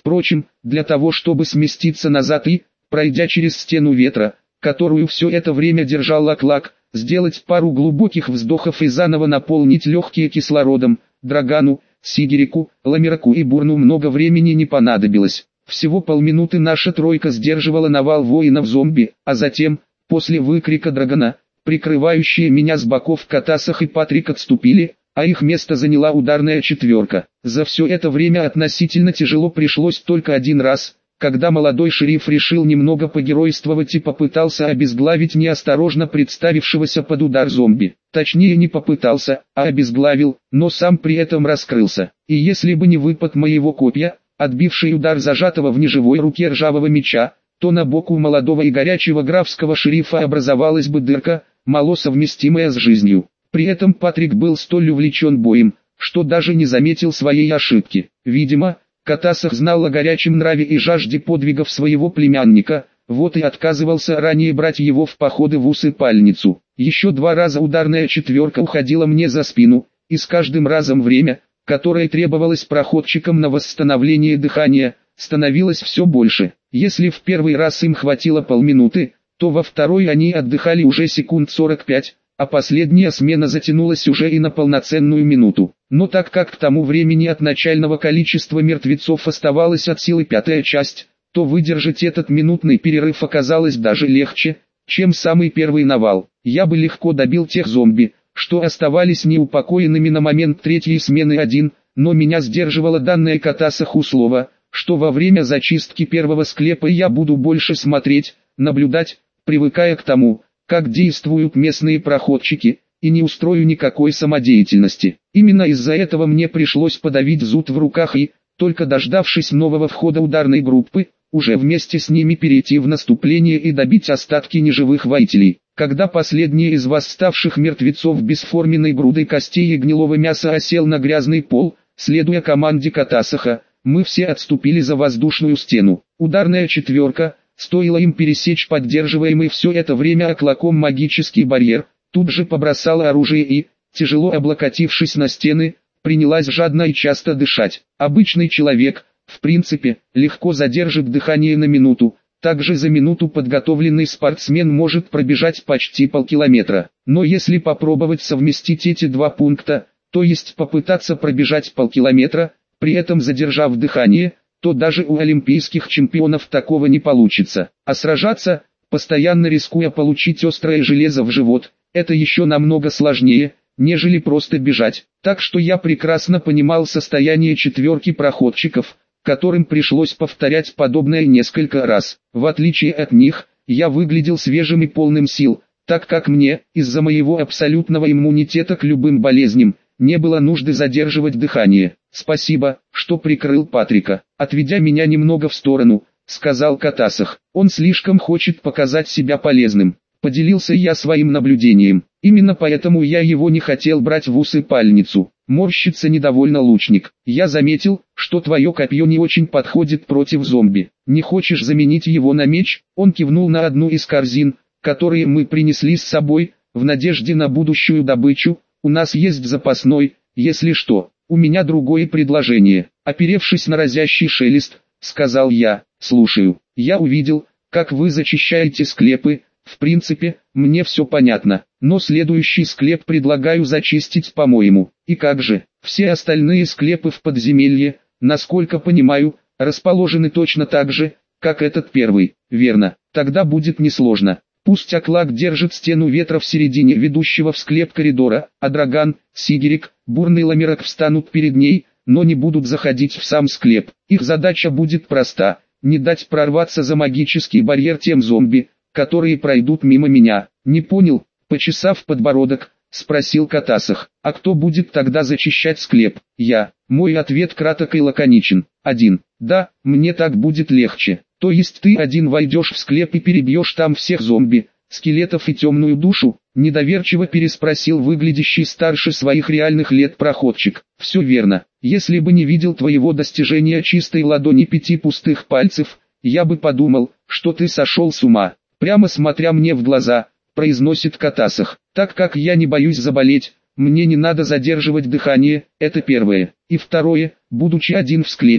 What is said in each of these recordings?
Впрочем, для того чтобы сместиться назад и, пройдя через стену ветра, которую все это время держал Лак-Лак, сделать пару глубоких вздохов и заново наполнить легкие кислородом, Драгану, Сигерику, Ламираку и Бурну много времени не понадобилось. Всего полминуты наша тройка сдерживала навал воинов-зомби, а затем, после выкрика Драгана, прикрывающие меня с боков Катасах и Патрик отступили, а их место заняла ударная четверка. За все это время относительно тяжело пришлось только один раз, когда молодой шериф решил немного погеройствовать и попытался обезглавить неосторожно представившегося под удар зомби. Точнее не попытался, а обезглавил, но сам при этом раскрылся. И если бы не выпад моего копья, отбивший удар зажатого в неживой руке ржавого меча, то на боку молодого и горячего графского шерифа образовалась бы дырка, мало совместимая с жизнью. При этом Патрик был столь увлечен боем, что даже не заметил своей ошибки. Видимо, Катасах знал о горячем нраве и жажде подвигов своего племянника, вот и отказывался ранее брать его в походы в усыпальницу. Еще 2 раза ударная четверка уходила мне за спину, и с каждым разом время, которое требовалось проходчикам на восстановление дыхания, становилось все больше. Если в первый раз им хватило полминуты, то во второй они отдыхали уже секунд 45, а последняя смена затянулась уже и на полноценную минуту. Но так как к тому времени от начального количества мертвецов оставалась от силы 5-я часть, то выдержать этот минутный перерыв оказалось даже легче, чем самый первый навал. Я бы легко добил тех зомби, что оставались неупокоенными на момент 3-й смены 1, но меня сдерживало данное Катасаху слово, что во время зачистки 1-го склепа я буду больше смотреть, наблюдать, привыкая к тому, как действуют местные проходчики, и не устрою никакой самодеятельности. Именно из-за этого мне пришлось подавить зуд в руках и, только дождавшись нового входа ударной группы, уже вместе с ними перейти в наступление и добить остатки неживых воителей. Когда последний из восставших мертвецов бесформенной грудой костей и гнилого мяса осел на грязный пол, следуя команде Катасаха, мы все отступили за воздушную стену. Ударная четверка, стоило им пересечь поддерживаемый все это время оклаком магический барьер, тут же побросала оружие и, тяжело облокотившись на стены, принялась жадно и часто дышать. Обычный человек, в принципе, легко задержит дыхание на минуту, также за минуту подготовленный спортсмен может пробежать почти полкилометра. Но если попробовать совместить эти 2 пункта, то есть попытаться пробежать полкилометра, при этом задержав дыхание, то даже у олимпийских чемпионов такого не получится. А сражаться, постоянно рискуя получить острое железо в живот, это еще намного сложнее, нежели просто бежать. Так что я прекрасно понимал состояние четверки проходчиков, которым пришлось повторять подобное несколько раз. В отличие от них, я выглядел свежим и полным сил, так как мне, из-за моего абсолютного иммунитета к любым болезням, не было нужды задерживать дыхание. «Спасибо, что прикрыл Патрика», отведя меня немного в сторону, сказал Катасах. «Он слишком хочет показать себя полезным». Поделился я своим наблюдением. Именно поэтому я его не хотел брать в усыпальницу. Морщится недовольно лучник. Я заметил, что твое копье не очень подходит против зомби. Не хочешь заменить его на меч? Он кивнул на одну из корзин, которые мы принесли с собой, в надежде на будущую добычу. У нас есть запасной, если что. У меня другое предложение. Оперевшись на разящий шелест, сказал я. Слушаю. Я увидел, как вы зачищаете склепы. В принципе, мне все понятно, но следующий склеп предлагаю зачистить по-моему. И как же, все остальные склепы в подземелье, насколько понимаю, расположены точно так же, как этот первый. Верно, тогда будет несложно. Пусть Аклак держит стену ветра в середине ведущего в склеп коридора, а Драган, Сигерик, Бурный и Ламирак встанут перед ней, но не будут заходить в сам склеп. Их задача будет проста, не дать прорваться за магический барьер тем зомби, которые пройдут мимо меня. Не понял, почесав подбородок, спросил Катасах. А кто будет тогда зачищать склеп? Я. Мой ответ краток и лаконичен. 1. Да, мне так будет легче. То есть ты один войдешь в склеп и перебьешь там всех зомби, скелетов и темную душу? Недоверчиво переспросил выглядящий старше своих реальных лет проходчик. Все верно. Если бы не видел твоего достижения чистой ладони 5 пустых пальцев, я бы подумал, что ты сошел с ума. Прямо смотря мне в глаза, произносит Катасах. Так как я не боюсь заболеть, мне не надо задерживать дыхание, это первое. И второе, будучи один в склепе,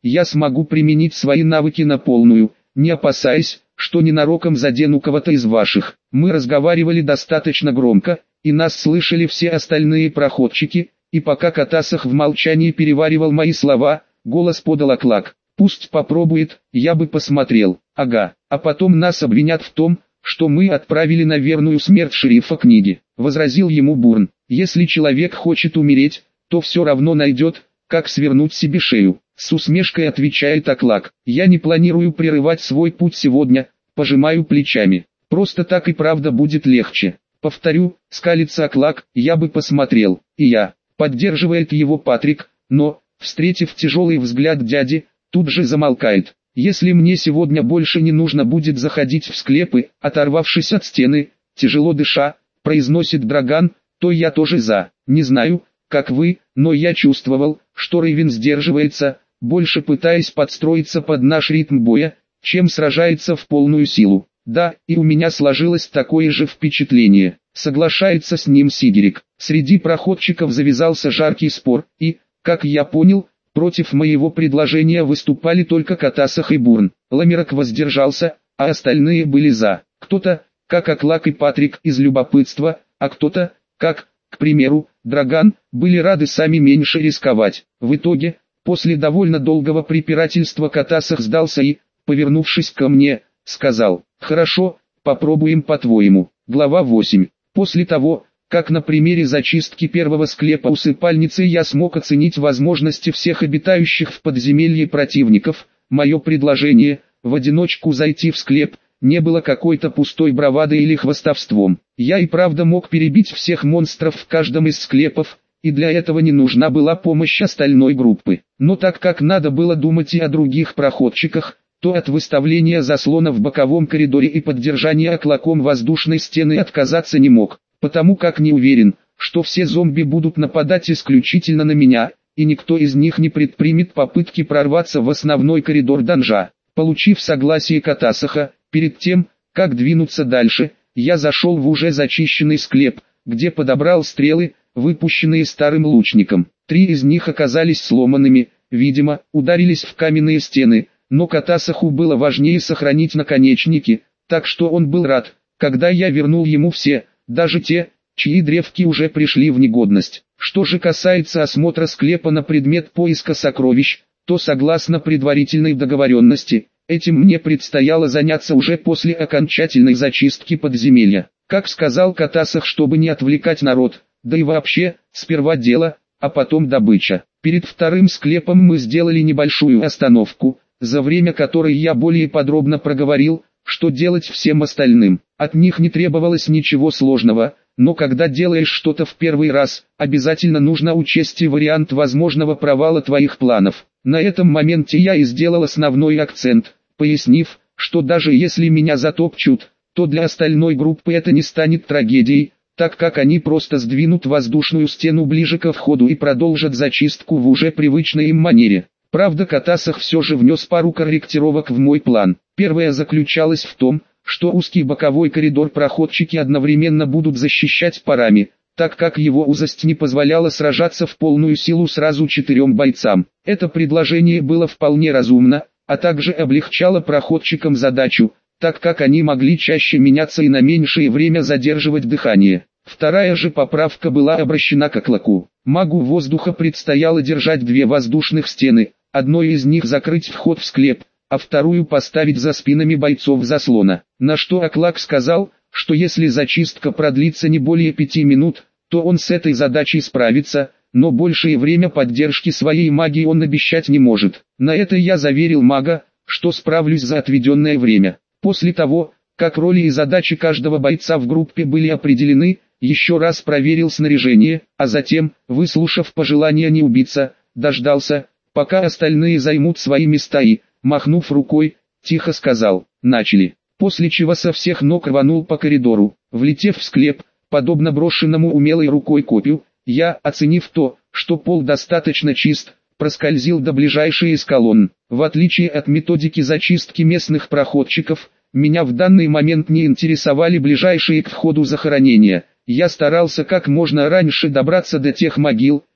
я смогу применить свои навыки на полную, не опасаясь, что ненароком задену кого-то из ваших. Мы разговаривали достаточно громко, и нас слышали все остальные проходчики, и пока Катасах в молчании переваривал мои слова, голос подал Аклак. Пусть попробует, я бы посмотрел. Ага, а потом нас обвинят в том, что мы отправили на верную смерть шерифа книги. Возразил ему Бурн. Если человек хочет умереть, то все равно найдет, как свернуть себе шею. С усмешкой отвечает Аклак. Я не планирую прерывать свой путь сегодня, пожимаю плечами. Просто так и правда будет легче. Повторю, скалится Аклак, я бы посмотрел. И я. Поддерживает его Патрик, но, встретив тяжелый взгляд дяди, тут же замолкает. Если мне сегодня больше не нужно будет заходить в склепы, оторвавшись от стены, тяжело дыша, произносит Драган, то я тоже за. Не знаю, как вы, но я чувствовал, что Рейвен сдерживается, больше пытаясь подстроиться под наш ритм боя, чем сражается в полную силу. Да, и у меня сложилось такое же впечатление. Соглашается с ним Сигерик. Среди проходчиков завязался жаркий спор, и, как я понял, против моего предложения выступали только Катасах и Бурн. Ламерок воздержался, а остальные были за. Кто-то, как Аклак и Патрик, из любопытства, а кто-то, как, к примеру, Драган, были рады сами меньше рисковать. В итоге, после довольно долгого препирательства Катасах сдался и, повернувшись ко мне, сказал: «Хорошо, попробуем по-твоему». Глава 8. После того, как на примере зачистки первого склепа усыпальницы я смог оценить возможности всех обитающих в подземелье противников, мое предложение, в одиночку зайти в склеп, не было какой-то пустой бравадой или хвастовством. Я и правда мог перебить всех монстров в каждом из склепов, и для этого не нужна была помощь остальной группы. Но так как надо было думать и о других проходчиках, то от выставления заслона в боковом коридоре и поддержания Аклаком воздушной стены отказаться не мог, потому как не уверен, что все зомби будут нападать исключительно на меня, и никто из них не предпримет попытки прорваться в основной коридор данжа. Получив согласие Катасаха, перед тем, как двинуться дальше, я зашел в уже зачищенный склеп, где подобрал стрелы, выпущенные старым лучником. 3 из них оказались сломанными, видимо, ударились в каменные стены, но Катасаху было важнее сохранить наконечники, так что он был рад, когда я вернул ему все, даже те, чьи древки уже пришли в негодность. Что же касается осмотра склепа на предмет поиска сокровищ, то согласно предварительной договоренности, этим мне предстояло заняться уже после окончательной зачистки подземелья. Как сказал Катасах, чтобы не отвлекать народ, да и вообще, сперва дело, а потом добыча. Перед вторым склепом мы сделали небольшую остановку, за время которой я более подробно проговорил, что делать всем остальным. От них не требовалось ничего сложного, но когда делаешь что-то в первый раз, обязательно нужно учесть и вариант возможного провала твоих планов. На этом моменте я и сделал основной акцент, пояснив, что даже если меня затопчут, то для остальной группы это не станет трагедией, так как они просто сдвинут воздушную стену ближе ко входу и продолжат зачистку в уже привычной им манере. Правда, Катасах все же внес пару корректировок в мой план. Первая заключалась в том, что узкий боковой коридор проходчики одновременно будут защищать парами, так как его узость не позволяла сражаться в полную силу сразу 4 бойцам. Это предложение было вполне разумно, а также облегчало проходчикам задачу, так как они могли чаще меняться и на меньшее время задерживать дыхание. Вторая же поправка была обращена к Аклаку. Магу воздуха предстояло держать 2 воздушных стены, одной из них закрыть вход в склеп, а вторую поставить за спинами бойцов заслона. На что Аклак сказал, что если зачистка продлится не более 5 минут, то он с этой задачей справится, но большее время поддержки своей магии он обещать не может. На это я заверил мага, что справлюсь за отведенное время. После того, как роли и задачи каждого бойца в группе были определены, еще раз проверил снаряжение, а затем, выслушав пожелания не убиться, дождался, пока остальные займут свои места и, махнув рукой, тихо сказал: «Начали». После чего со всех ног рванул по коридору. Влетев в склеп, подобно брошенному умелой рукой копью, я, оценив то, что пол достаточно чист, проскользил до ближайшей из колонн. В отличие от методики зачистки местных проходчиков, меня в данный момент не интересовали ближайшие к входу захоронения. Я старался как можно раньше добраться до тех могил,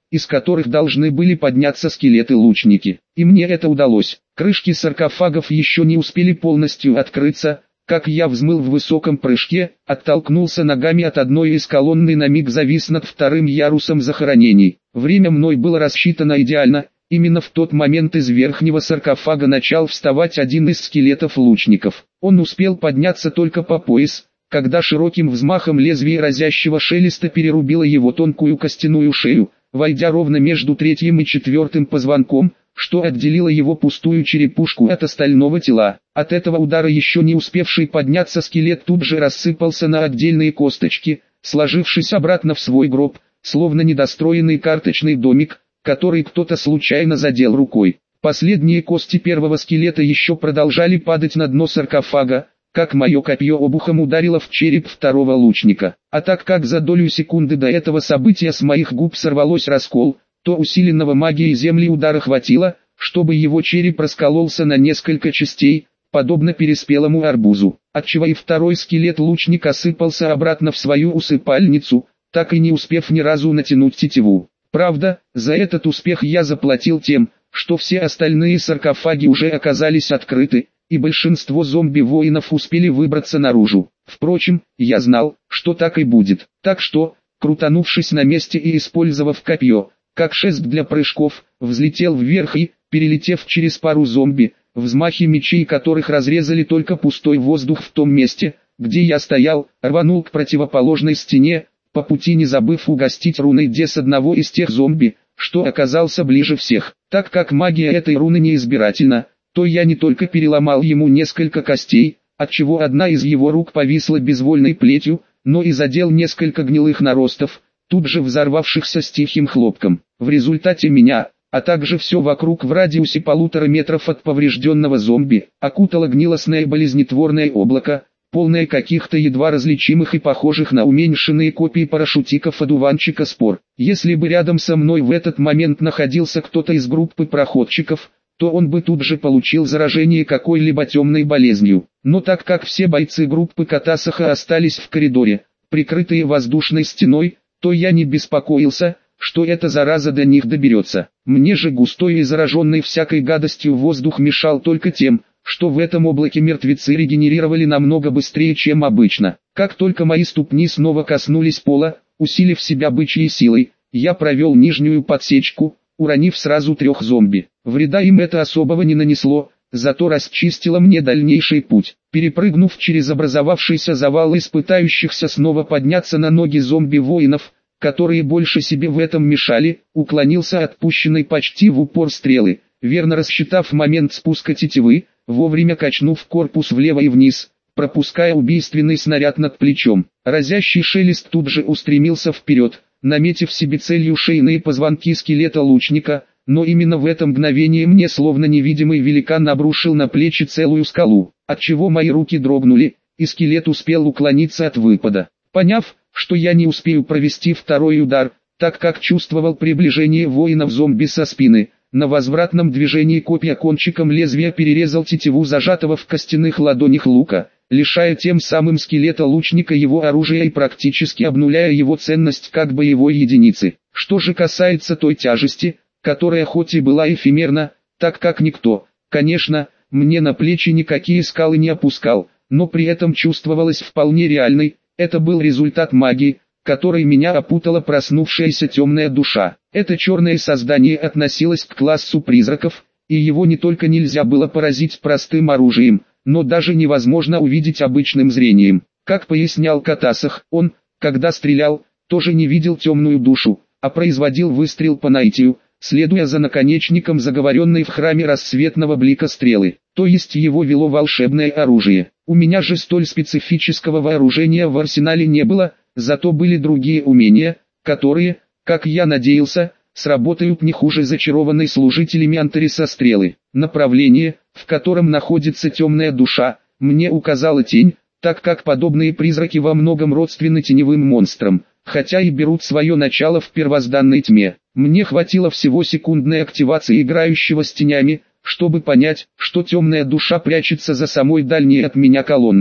из которых должны были подняться скелеты-лучники. И мне это удалось. Крышки саркофагов еще не успели полностью открыться, как я взмыл в высоком прыжке, оттолкнулся ногами от одной из колонн и на миг завис над вторым ярусом захоронений. Время мной было рассчитано идеально. Именно в тот момент из верхнего саркофага начал вставать один из скелетов лучников. Он успел подняться только по пояс, когда широким взмахом лезвия разящего шелеста перерубило его тонкую костяную шею, войдя ровно между третьим и четвертым позвонком, что отделило его пустую черепушку от остального тела. От этого удара еще не успевший подняться скелет тут же рассыпался на отдельные косточки, сложившись обратно в свой гроб, словно недостроенный карточный домик, который кто-то случайно задел рукой. Последние кости первого скелета еще продолжали падать на дно саркофага, как мое копье обухом ударило в череп второго лучника. А так как за долю секунды до этого события с моих губ сорвалось раскол, то усиленного магией земли удара хватило, чтобы его череп раскололся на несколько частей, подобно переспелому арбузу, отчего и второй скелет-лучник осыпался обратно в свою усыпальницу, так и не успев ни разу натянуть тетиву. Правда, за этот успех я заплатил тем, что все остальные саркофаги уже оказались открыты, и большинство зомби-воинов успели выбраться наружу. Впрочем, я знал, что так и будет. Так что, крутанувшись на месте и использовав копье, как шест для прыжков, взлетел вверх и, перелетев через пару зомби, взмахи мечей которых разрезали только пустой воздух в том месте, где я стоял, рванул к противоположной стене, по пути не забыв угостить руной Дес одного из тех зомби, что оказался ближе всех. Так как магия этой руны неизбирательна, то я не только переломал ему несколько костей, отчего одна из его рук повисла безвольной плетью, но и задел несколько гнилых наростов, тут же взорвавшихся с тихим хлопком. В результате меня, а также все вокруг в радиусе 1,5 метров от поврежденного зомби, окутало гнилостное болезнетворное облако, полное каких-то едва различимых и похожих на уменьшенные копии парашютиков-одуванчика спор. Если бы рядом со мной в этот момент находился кто-то из группы проходчиков, то он бы тут же получил заражение какой-либо темной болезнью. Но так как все бойцы группы Катасаха остались в коридоре, прикрытые воздушной стеной, то я не беспокоился, что эта зараза до них доберется. Мне же густой и зараженный всякой гадостью воздух мешал только тем, что в этом облаке мертвецы регенерировали намного быстрее, чем обычно. Как только мои ступни снова коснулись пола, усилив себя бычьей силой, я провел нижнюю подсечку, уронив сразу 3 зомби. Вреда им это особого не нанесло, зато расчистило мне дальнейший путь. Перепрыгнув через образовавшийся завал испытающихся снова подняться на ноги зомби-воинов, которые больше себе в этом мешали, уклонился от пущенной почти в упор стрелы, верно рассчитав момент спуска тетивы, вовремя качнув корпус влево и вниз, пропуская убийственный снаряд над плечом. Разящий шелест тут же устремился вперед, наметив себе целью шейные позвонки скелета лучника, но именно в это мгновение мне словно невидимый великан обрушил на плечи целую скалу, отчего мои руки дрогнули, и скелет успел уклониться от выпада. Поняв, что я не успею провести второй удар, так как чувствовал приближение воинов-зомби со спины, на возвратном движении копья кончиком лезвия перерезал тетиву зажатого в костяных ладонях лука, лишая тем самым скелета лучника его оружия и практически обнуляя его ценность как боевой единицы. Что же касается той тяжести, которая хоть и была эфемерна, так как никто, конечно, мне на плечи никакие скалы не опускал, но при этом чувствовалась вполне реальной, это был результат магии, которой меня опутала проснувшаяся темная душа. Это черное создание относилось к классу призраков, и его не только нельзя было поразить простым оружием, но даже невозможно увидеть обычным зрением. Как пояснял Катасах, он, когда стрелял, тоже не видел темную душу, а производил выстрел по наитию, следуя за наконечником заговоренной в храме рассветного блика стрелы, то есть его вело волшебное оружие. У меня же столь специфического вооружения в арсенале не было, зато были другие умения, которые, как я надеялся, сработают не хуже зачарованной служителями Антариса стрелы. Направление, в котором находится темная душа, мне указала тень, так как подобные призраки во многом родственны теневым монстрам, хотя и берут свое начало в первозданной тьме. Мне хватило всего секундной активации играющего с тенями, чтобы понять, что темная душа прячется за самой дальней от меня колонной.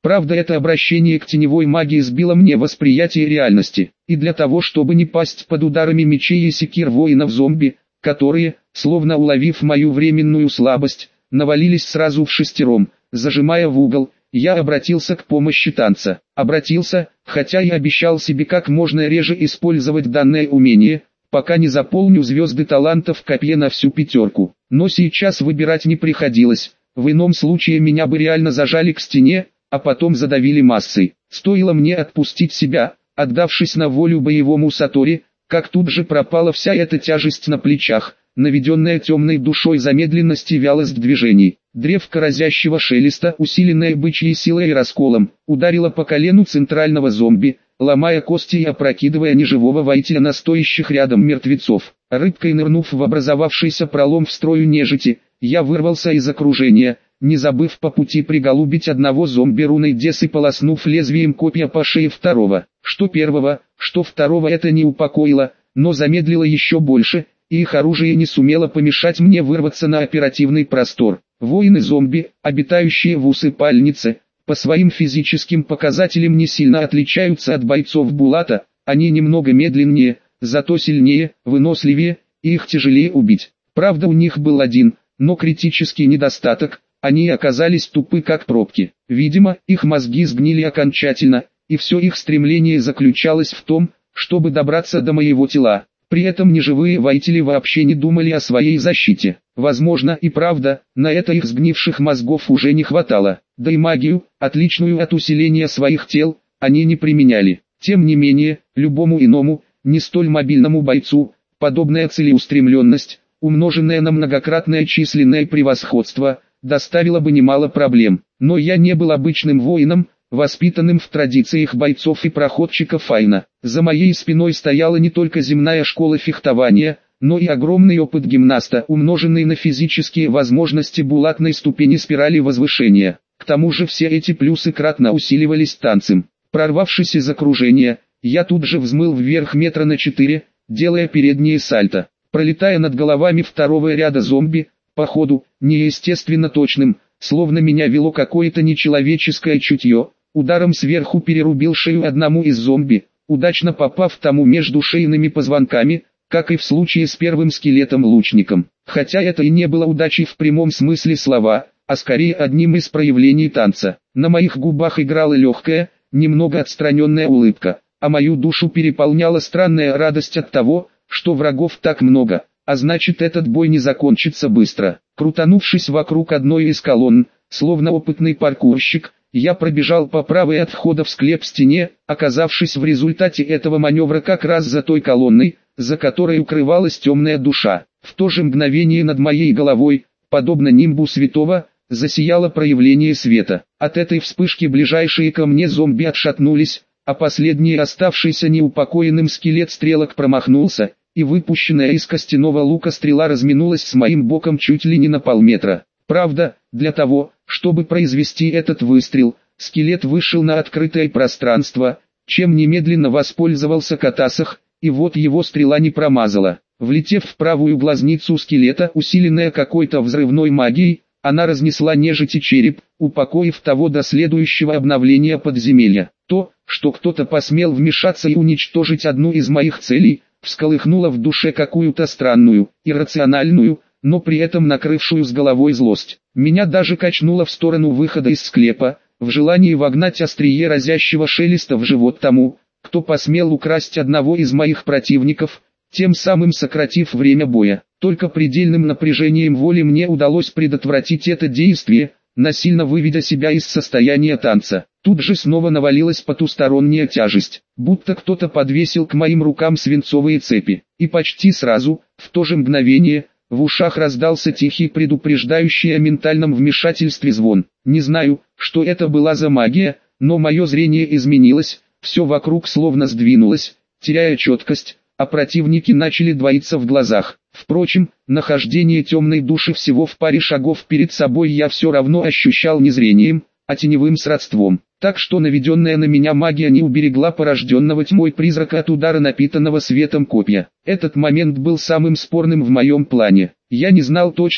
Правда, это обращение к теневой магии сбило мне восприятие реальности, и для того, чтобы не пасть под ударами мечей и секир воинов-зомби, которые, словно уловив мою временную слабость, навалились сразу вшестером, зажимая в угол, я обратился к помощи танца. Обратился, хотя и обещал себе как можно реже использовать данное умение, пока не заполню звезды талантов в копье на всю пятерку. Но сейчас выбирать не приходилось, в ином случае меня бы реально зажали к стене, а потом задавили массой. Стоило мне отпустить себя, отдавшись на волю боевому сатори, как тут же пропала вся эта тяжесть на плечах, наведенная темной душой замедленность и вялость движений. Древко разящего шелеста, усиленное бычьей силой и расколом, ударило по колену центрального зомби, ломая кости и опрокидывая неживого воителя на стоящих рядом мертвецов. Рыбкой нырнув в образовавшийся пролом в строю нежити, я вырвался из окружения, не забыв по пути приголубить одного зомби руной Дес и полоснув лезвием копья по шее второго. Что первого, что второго это не упокоило, но замедлило еще больше, и их оружие не сумело помешать мне вырваться на оперативный простор. Воины-зомби, обитающие в усыпальнице, по своим физическим показателям не сильно отличаются от бойцов Булата, они немного медленнее, зато сильнее, выносливее, и их тяжелее убить. Правда, у них был один, но критический недостаток, они оказались тупы как пробки. Видимо, их мозги сгнили окончательно, и все их стремление заключалось в том, чтобы добраться до моего тела. При этом неживые воители вообще не думали о своей защите. Возможно и правда, на это их сгнивших мозгов уже не хватало. Да и магию, отличную от усиления своих тел, они не применяли. Тем не менее, любому иному, не столь мобильному бойцу, подобная целеустремленность, умноженная на многократное численное превосходство, доставила бы немало проблем. Но я не был обычным воином, воспитанным в традициях бойцов и проходчиков Айна. За моей спиной стояла не только земная школа фехтования, но и огромный опыт гимнаста, умноженный на физические возможности булатной ступени спирали возвышения. К тому же все эти плюсы кратно усиливались танцем. Прорвавшись из окружения, я тут же взмыл вверх метра на 4, делая передние сальто. Пролетая над головами второго ряда зомби, по ходу, неестественно точным, словно меня вело какое-то нечеловеческое чутье, ударом сверху перерубил шею одному из зомби, удачно попав тому между шейными позвонками, как и в случае с первым скелетом-лучником. Хотя это и не было удачей в прямом смысле слова, а скорее одним из проявлений танца. На моих губах играла легкая, немного отстраненная улыбка, а мою душу переполняла странная радость от того, что врагов так много, а значит этот бой не закончится быстро. Крутанувшись вокруг одной из колонн, словно опытный паркурщик, я пробежал по правой от входа в склеп стене, оказавшись в результате этого маневра как раз за той колонной, за которой укрывалась темная душа. В то же мгновение над моей головой, подобно нимбу святого, засияло проявление света. От этой вспышки ближайшие ко мне зомби отшатнулись, а последний оставшийся неупокоенным скелет стрелок промахнулся, и выпущенная из костяного лука стрела разминулась с моим боком чуть ли не на полметра. Правда, для того, чтобы произвести этот выстрел, скелет вышел на открытое пространство, чем немедленно воспользовался Катасах, и вот его стрела не промазала. Влетев в правую глазницу скелета, усиленная какой-то взрывной магией, она разнесла нежити череп, упокоив того до следующего обновления подземелья. То, что кто-то посмел вмешаться и уничтожить одну из моих целей, всколыхнуло в душе какую-то странную, иррациональную, но при этом накрывшую с головой злость. Меня даже качнуло в сторону выхода из склепа, в желании вогнать острие разящего шелеста в живот тому, кто посмел украсть одного из моих противников, тем самым сократив время боя. Только предельным напряжением воли мне удалось предотвратить это действие, насильно выведя себя из состояния танца. Тут же снова навалилась потусторонняя тяжесть, будто кто-то подвесил к моим рукам свинцовые цепи. И почти сразу, в то же мгновение, в ушах раздался тихий предупреждающий о ментальном вмешательстве звон. Не знаю, что это была за магия, но мое зрение изменилось, все вокруг словно сдвинулось, теряя четкость, а противники начали двоиться в глазах. Впрочем, нахождение темной души всего в паре шагов перед собой я все равно ощущал не зрением, а теневым сродством. Так что наведенная на меня магия не уберегла порожденного тьмой призрака от удара напитанного светом копья. Этот момент был самым спорным в моем плане. Я не знал точно,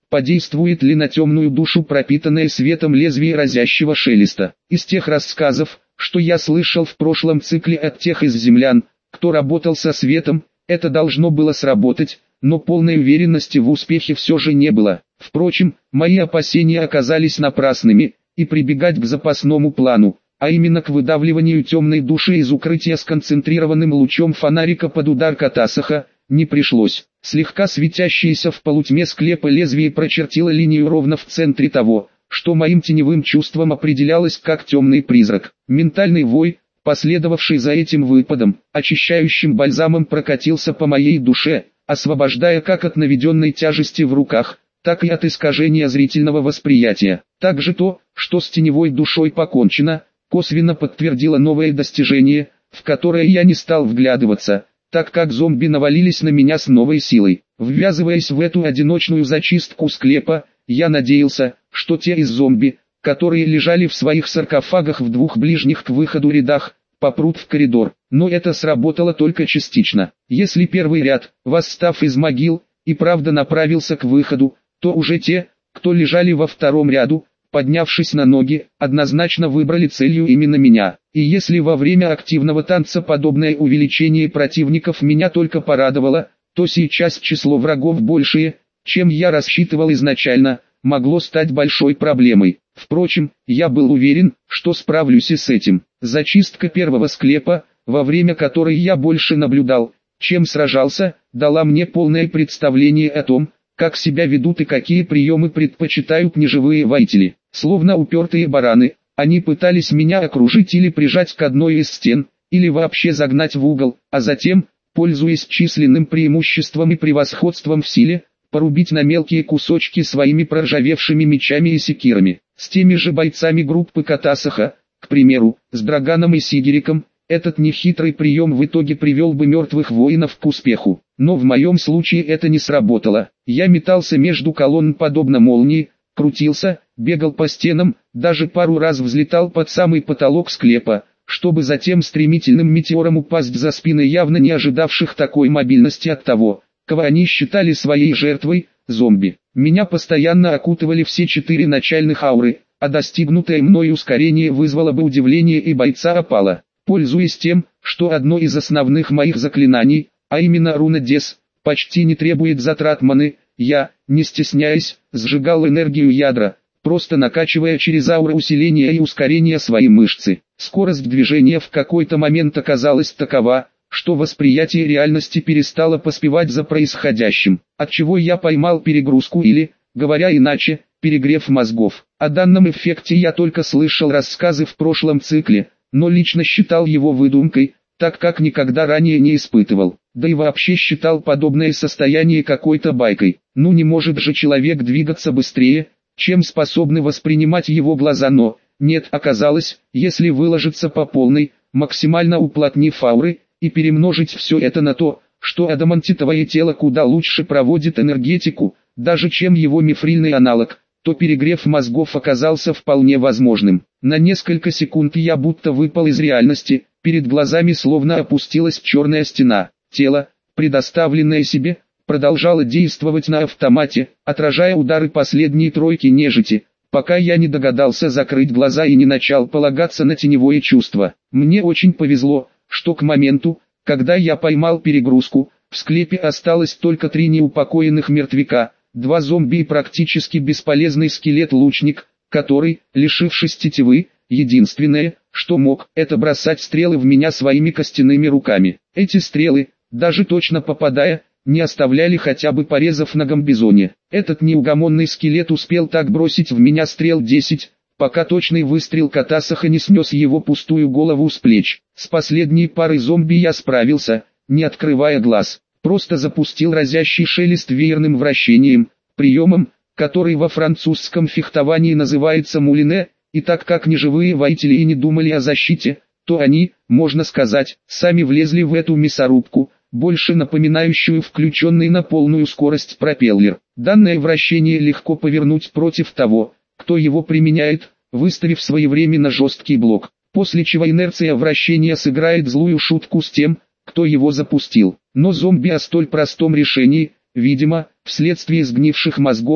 подействует ли на темную душу пропитанное светом лезвие разящего шелеста. Из тех рассказов, что я слышал в прошлом цикле от тех из землян, кто работал со светом, это должно было сработать, но полной уверенности в успехе все же не было. Впрочем, мои опасения оказались напрасными, и прибегать к запасному плану, а именно к выдавливанию темной души из укрытия сконцентрированным лучом фонарика под удар катасаха, не пришлось. Слегка светящееся в полутьме склепа лезвие прочертило линию ровно в центре того, что моим теневым чувством определялось как темный призрак. Ментальный вой, последовавший за этим выпадом, очищающим бальзамом прокатился по моей душе, освобождая как от наведенной тяжести в руках, так и от искажения зрительного восприятия. Также то, что с теневой душой покончено, косвенно подтвердило новое достижение, в которое я не стал вглядываться, так как зомби навалились на меня с новой силой. Ввязываясь в эту одиночную зачистку склепа, я надеялся, что те из зомби, которые лежали в своих саркофагах в двух ближних к выходу рядах, попрут в коридор. Но это сработало только частично. Если первый ряд, восстав из могил, и правда направился к выходу, то уже те, кто лежали во втором ряду, поднявшись на ноги, однозначно выбрали целью именно меня. И если во время активного танца подобное увеличение противников меня только порадовало, то сейчас число врагов большее, чем я рассчитывал изначально, могло стать большой проблемой. Впрочем, я был уверен, что справлюсь и с этим. Зачистка первого склепа, во время которой я больше наблюдал, чем сражался, дала мне полное представление о том, как себя ведут и какие приемы предпочитают неживые воители. Словно упертые бараны, они пытались меня окружить или прижать к одной из стен, или вообще загнать в угол, а затем, пользуясь численным преимуществом и превосходством в силе, порубить на мелкие кусочки своими проржавевшими мечами и секирами. С теми же бойцами группы Катасаха, к примеру, с Драганом и Сигериком, этот нехитрый прием в итоге привел бы мертвых воинов к успеху. Но в моем случае это не сработало. Я метался между колонн подобно молнии, крутился, бегал по стенам, даже пару раз взлетал под самый потолок склепа, чтобы затем стремительным метеором упасть за спины явно не ожидавших такой мобильности от того, кого они считали своей жертвой, зомби. Меня постоянно окутывали все 4 начальных ауры, а достигнутое мной ускорение вызвало бы удивление и бойца опала. Пользуясь тем, что одно из основных моих заклинаний, а именно руна Дес, почти не требует затрат маны, я, не стесняясь, сжигал энергию ядра, просто накачивая через ауры усиления и ускорения свои мышцы. Скорость движения в какой-то момент оказалась такова, что восприятие реальности перестало поспевать за происходящим, отчего я поймал перегрузку или, говоря иначе, перегрев мозгов. О данном эффекте я только слышал рассказы в прошлом цикле, но лично считал его выдумкой, так как никогда ранее не испытывал, да и вообще считал подобное состояние какой-то байкой. Ну не может же человек двигаться быстрее, чем способны воспринимать его глаза, но, нет, оказалось, если выложиться по полной, максимально уплотнив ауры, и перемножить все это на то, что адамантитовое тело куда лучше проводит энергетику, даже чем его мифрильный аналог, то перегрев мозгов оказался вполне возможным. На несколько секунд я будто выпал из реальности, перед глазами словно опустилась черная стена. Тело, предоставленное себе, продолжало действовать на автомате, отражая удары последней тройки нежити, пока я не догадался закрыть глаза и не начал полагаться на теневое чувство. Мне очень повезло, что к моменту, когда я поймал перегрузку, в склепе осталось только 3 неупокоенных мертвяка, 2 зомби и практически бесполезный скелет-лучник, который, лишившись тетивы, единственное, что мог, это бросать стрелы в меня своими костяными руками. Эти стрелы, даже точно попадая, не оставляли хотя бы порезов на гамбизоне. Этот неугомонный скелет успел так бросить в меня стрел 10, пока точный выстрел Катасаха не снес его пустую голову с плеч. С последней парой зомби я справился, не открывая глаз. Просто запустил разящий шелест веерным вращением, приемом, который во французском фехтовании называется мулине, и так как неживые воители и не думали о защите, то они, можно сказать, сами влезли в эту мясорубку, больше напоминающую включенный на полную скорость пропеллер. Данное вращение легко повернуть против того, кто его применяет, выставив своевременно жесткий блок, после чего инерция вращения сыграет злую шутку с тем, кто его запустил. Но зомби о столь простом решении, видимо, вследствие сгнивших мозгов,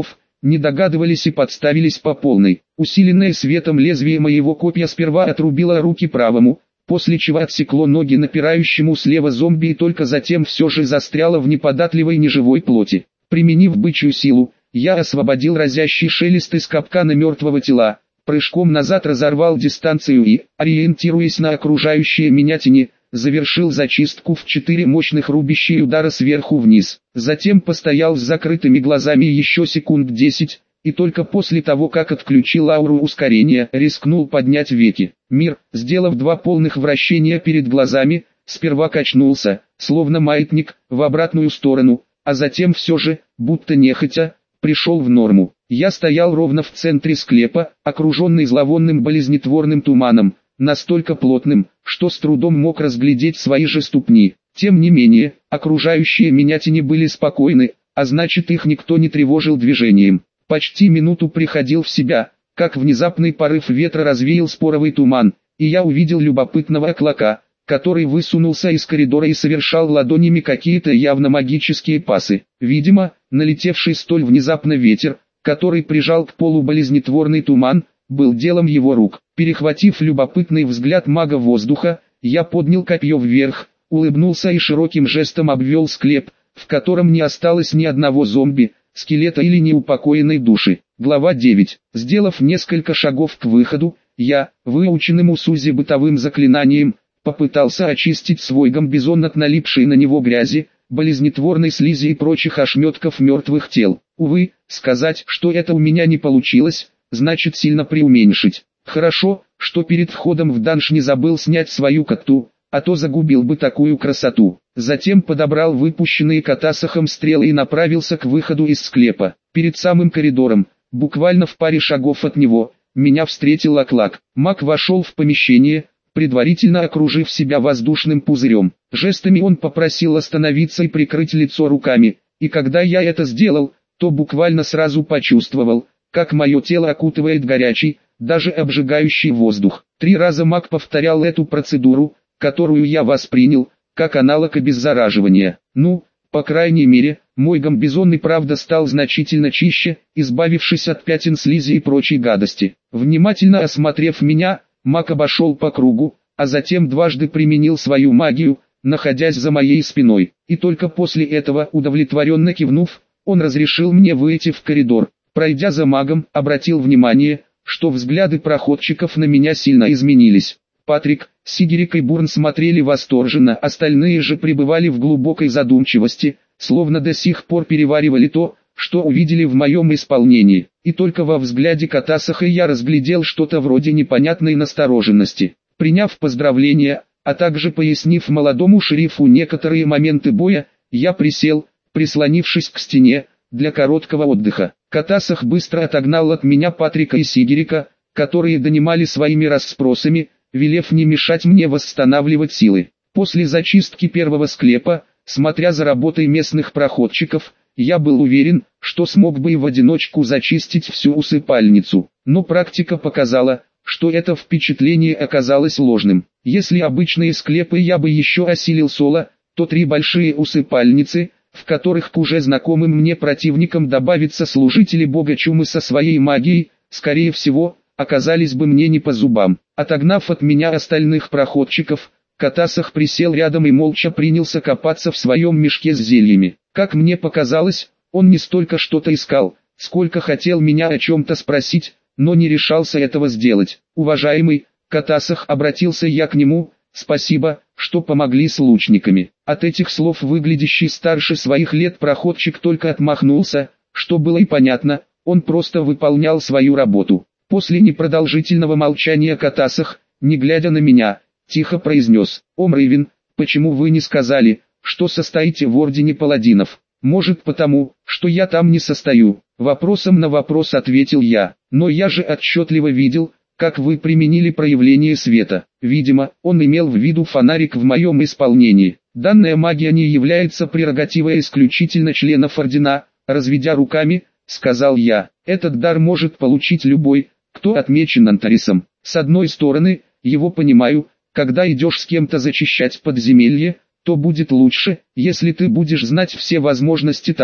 не догадывались и подставились по полной. Усиленное светом лезвие моего копья сперва отрубило руки правому, после чего отсекло ноги напирающему слева зомби и только затем все же застряло в неподатливой неживой плоти. Применив бычью силу, я освободил разящий шелест из капкана мертвого тела, прыжком назад разорвал дистанцию и, ориентируясь на окружающие меня тени, завершил зачистку в 4 мощных рубящие удара сверху вниз. Затем постоял с закрытыми глазами еще секунд 10, и только после того, как отключил ауру ускорения, рискнул поднять веки. Мир, сделав 2 полных вращения перед глазами, сперва качнулся, словно маятник, в обратную сторону, а затем все же, будто нехотя, пришел в норму. Я стоял ровно в центре склепа, окруженный зловонным болезнетворным туманом, настолько плотным, что с трудом мог разглядеть свои же ступни. Тем не менее, окружающие меня тени были спокойны, а значит их никто не тревожил движением. Почти минуту приходил в себя, как внезапный порыв ветра развеял споровый туман, и я увидел любопытного клока, который высунулся из коридора и совершал ладонями какие-то явно магические пасы. Видимо, налетевший столь внезапно ветер, который прижал к полу болезнетворный туман, был делом его рук. Перехватив любопытный взгляд мага воздуха, я поднял копье вверх, улыбнулся и широким жестом обвел склеп, в котором не осталось ни одного зомби, скелета или неупокоенной души. Глава 9. Сделав несколько шагов к выходу, я, выученным у Сузи бытовым заклинанием, попытался очистить свой гамбизон от налипшей на него грязи, болезнетворной слизи и прочих ошметков мертвых тел. Увы, сказать, что это у меня не получилось, значит сильно преуменьшить. Хорошо, что перед входом в данж не забыл снять свою катту, а то загубил бы такую красоту. Затем подобрал выпущенные катасахом стрелы и направился к выходу из склепа. Перед самым коридором, буквально в паре шагов от него, меня встретил Аклак. Маг вошел в помещение, предварительно окружив себя воздушным пузырем. Жестами он попросил остановиться и прикрыть лицо руками, и когда я это сделал, то буквально сразу почувствовал, как мое тело окутывает горячий, даже обжигающий воздух. 3 раза маг повторял эту процедуру, которую я воспринял, как аналог обеззараживания. Ну, по крайней мере, мой гамбизон и правда стал значительно чище, избавившись от пятен слизи и прочей гадости. Внимательно осмотрев меня, маг обошел по кругу, а затем дважды применил свою магию, находясь за моей спиной. И только после этого, удовлетворенно кивнув, он разрешил мне выйти в коридор. Пройдя за магом, обратил внимание, что взгляды проходчиков на меня сильно изменились. Патрик, Сигерик и Бурн смотрели восторженно, остальные же пребывали в глубокой задумчивости, словно до сих пор переваривали то, что увидели в моем исполнении. И только во взгляде Катасаха я разглядел что-то вроде непонятной настороженности. Приняв поздравления, а также пояснив молодому шерифу некоторые моменты боя, я присел, прислонившись к стене, для короткого отдыха. Катасах быстро отогнал от меня Патрика и Сигерика, которые донимали своими расспросами, велев не мешать мне восстанавливать силы. После зачистки первого склепа, смотря за работой местных проходчиков, я был уверен, что смог бы и в одиночку зачистить всю усыпальницу. Но практика показала, что это впечатление оказалось ложным. Если обычные склепы я бы еще осилил соло, то 3 большие усыпальницы, в которых к уже знакомым мне противникам добавятся служители бога чумы со своей магией, скорее всего, оказались бы мне не по зубам. Отогнав от меня остальных проходчиков, Катасах присел рядом и молча принялся копаться в своем мешке с зельями. Как мне показалось, он не столько что-то искал, сколько хотел меня о чем-то спросить, но не решался этого сделать. «Уважаемый Катасах», обратился я к нему, — «спасибо, что помогли с лучниками». От этих слов выглядящий старше своих лет проходчик только отмахнулся, что было и понятно, он просто выполнял свою работу. После непродолжительного молчания Катасах, не глядя на меня, тихо произнес: «Ом Рейвен, почему вы не сказали, что состоите в Ордене Паладинов?» «Может потому, что я там не состою», — вопросом на вопрос ответил я. «Но я же отчетливо видел, как вы применили проявление света». Видимо, он имел в виду фонарик в моем исполнении. «Данная магия не является прерогативой исключительно членов Ордена», — разведя руками, сказал я. «Этот дар может получить любой, кто отмечен Антарисом. С одной стороны, его понимаю, когда идешь с кем-то зачищать подземелье, то будет лучше, если ты будешь знать все возможности того,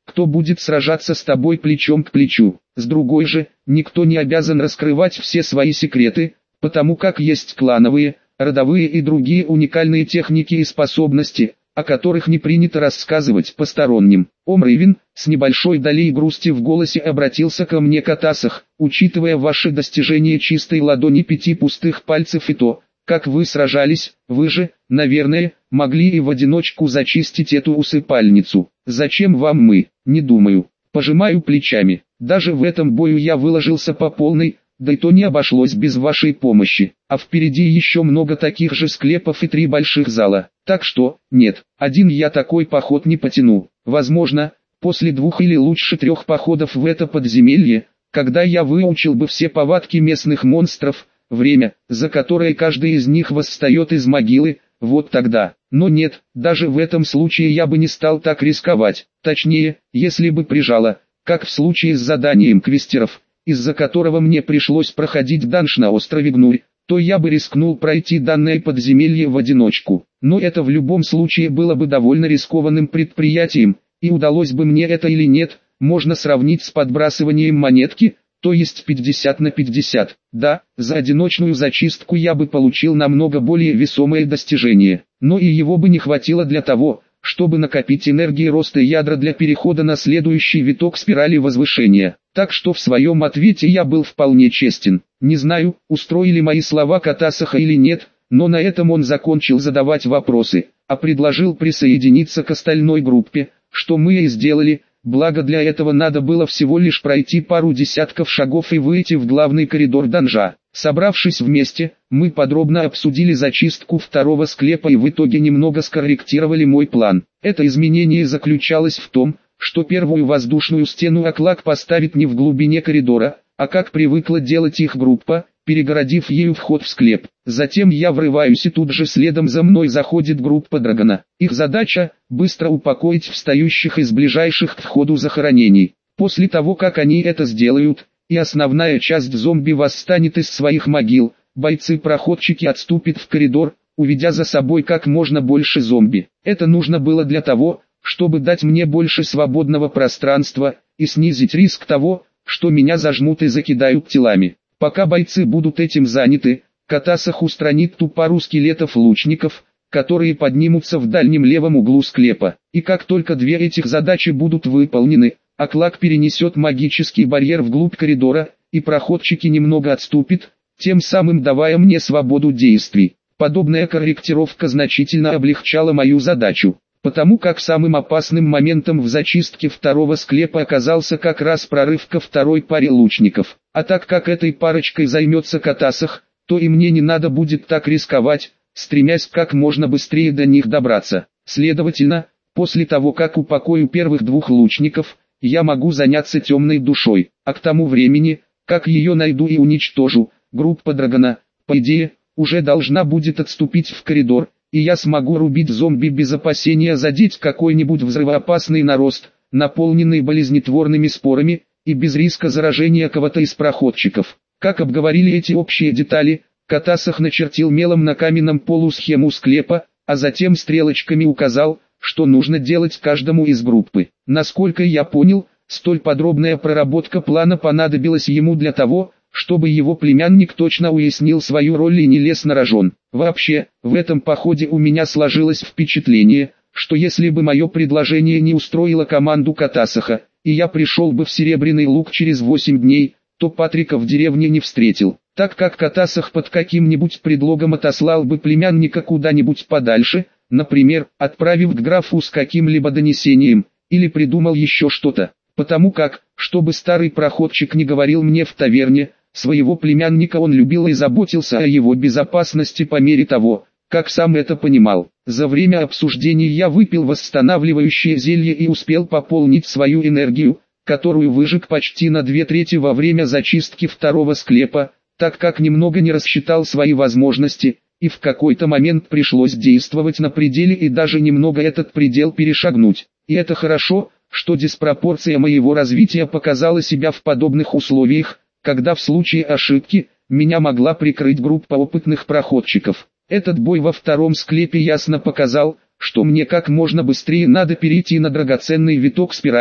кто будет сражаться с тобой плечом к плечу. С другой же, никто не обязан раскрывать все свои секреты, потому как есть клановые, родовые и другие уникальные техники и способности, о которых не принято рассказывать посторонним. Омрейвен, с небольшой долей грусти в голосе обратился ко мне Катасах, учитывая ваши достижения чистой ладони 5 пустых пальцев и то, как вы сражались, вы же, наверное, могли и в одиночку зачистить эту усыпальницу. Зачем вам мы? Не думаю. Пожимаю плечами. Даже в этом бою я выложился по полной, да и то не обошлось без вашей помощи. А впереди еще много таких же склепов и 3 больших зала. Так что, нет, один я такой поход не потяну. Возможно, после 2 или лучше 3 походов в это подземелье, когда я выучил бы все повадки местных монстров, время, за которое каждый из них восстает из могилы, вот тогда. Но нет, даже в этом случае я бы не стал так рисковать. Точнее, если бы прижало, как в случае с заданием квестеров, из-за которого мне пришлось проходить данж на острове Гнурь, то я бы рискнул пройти данное подземелье в одиночку. Но это в любом случае было бы довольно рискованным предприятием, и удалось бы мне это или нет, можно сравнить с подбрасыванием монетки, то есть 50 на 50. Да, за одиночную зачистку я бы получил намного более весомое достижение, но и его бы не хватило для того, чтобы накопить энергии роста ядра для перехода на следующий виток спирали возвышения. Так что в своем ответе я был вполне честен. Не знаю, устроили мои слова Катасаха или нет, но на этом он закончил задавать вопросы, а предложил присоединиться к остальной группе, что мы и сделали. Благо для этого надо было всего лишь пройти пару десятков шагов и выйти в главный коридор данжа. Собравшись вместе, мы подробно обсудили зачистку 2-го склепа и в итоге немного скорректировали мой план. Это изменение заключалось в том, что первую воздушную стену Аклак поставит не в глубине коридора, а как привыкла делать их группа, перегородив ею вход в склеп. Затем я врываюсь и тут же следом за мной заходит группа Драгона. Их задача – быстро упокоить встающих из ближайших к входу захоронений. После того как они это сделают, и основная часть зомби восстанет из своих могил, бойцы-проходчики отступят в коридор, уведя за собой как можно больше зомби. Это нужно было для того, чтобы дать мне больше свободного пространства, и снизить риск того, что меня зажмут и закидают телами. Пока бойцы будут этим заняты, Катасах устранит ту пару скелетов-лучников, которые поднимутся в дальнем левом углу склепа. И как только 2 этих задачи будут выполнены, Аклак перенесет магический барьер вглубь коридора, и проходчики немного отступят, тем самым давая мне свободу действий. Подобная корректировка значительно облегчала мою задачу, потому как самым опасным моментом в зачистке 2-го склепа оказался как раз прорыв ко 2-й паре лучников. А так как этой парочкой займется Катасах, то и мне не надо будет так рисковать, стремясь как можно быстрее до них добраться. Следовательно, после того как упокою первых 2 лучников, я могу заняться темной душой, а к тому времени, как ее найду и уничтожу, группа Драгона, по идее, уже должна будет отступить в коридор, и я смогу рубить зомби без опасения задеть какой-нибудь взрывоопасный нарост, наполненный болезнетворными спорами, и без риска заражения кого-то из проходчиков. Как обговорили эти общие детали, Катасах начертил мелом на каменном полу схему склепа, а затем стрелочками указал, что нужно делать каждому из группы. Насколько я понял, столь подробная проработка плана понадобилась ему для того, чтобы его племянник точно уяснил свою роль и не лез на рожон. Вообще, в этом походе у меня сложилось впечатление, что если бы мое предложение не устроило команду Катасаха, и я пришел бы в Серебряный Луг через 8 дней, то Патрика в деревне не встретил, так как Катасах под каким-нибудь предлогом отослал бы племянника куда-нибудь подальше, например, отправив к графу с каким-либо донесением, или придумал еще что-то. Потому как, чтобы старый проходчик не говорил мне в таверне, своего племянника он любил и заботился о его безопасности по мере того, как сам это понимал. За время обсуждений я выпил восстанавливающее зелье и успел пополнить свою энергию, которую выжег почти на 2/3 во время зачистки 2-го склепа, так как немного не рассчитал свои возможности, и в какой-то момент пришлось действовать на пределе и даже немного этот предел перешагнуть. И это хорошо, что диспропорция моего развития показала себя в подобных условиях, когда в случае ошибки, меня могла прикрыть группа опытных проходчиков. Этот бой во 2-м склепе ясно показал, что мне как можно быстрее надо перейти на драгоценный виток спирали,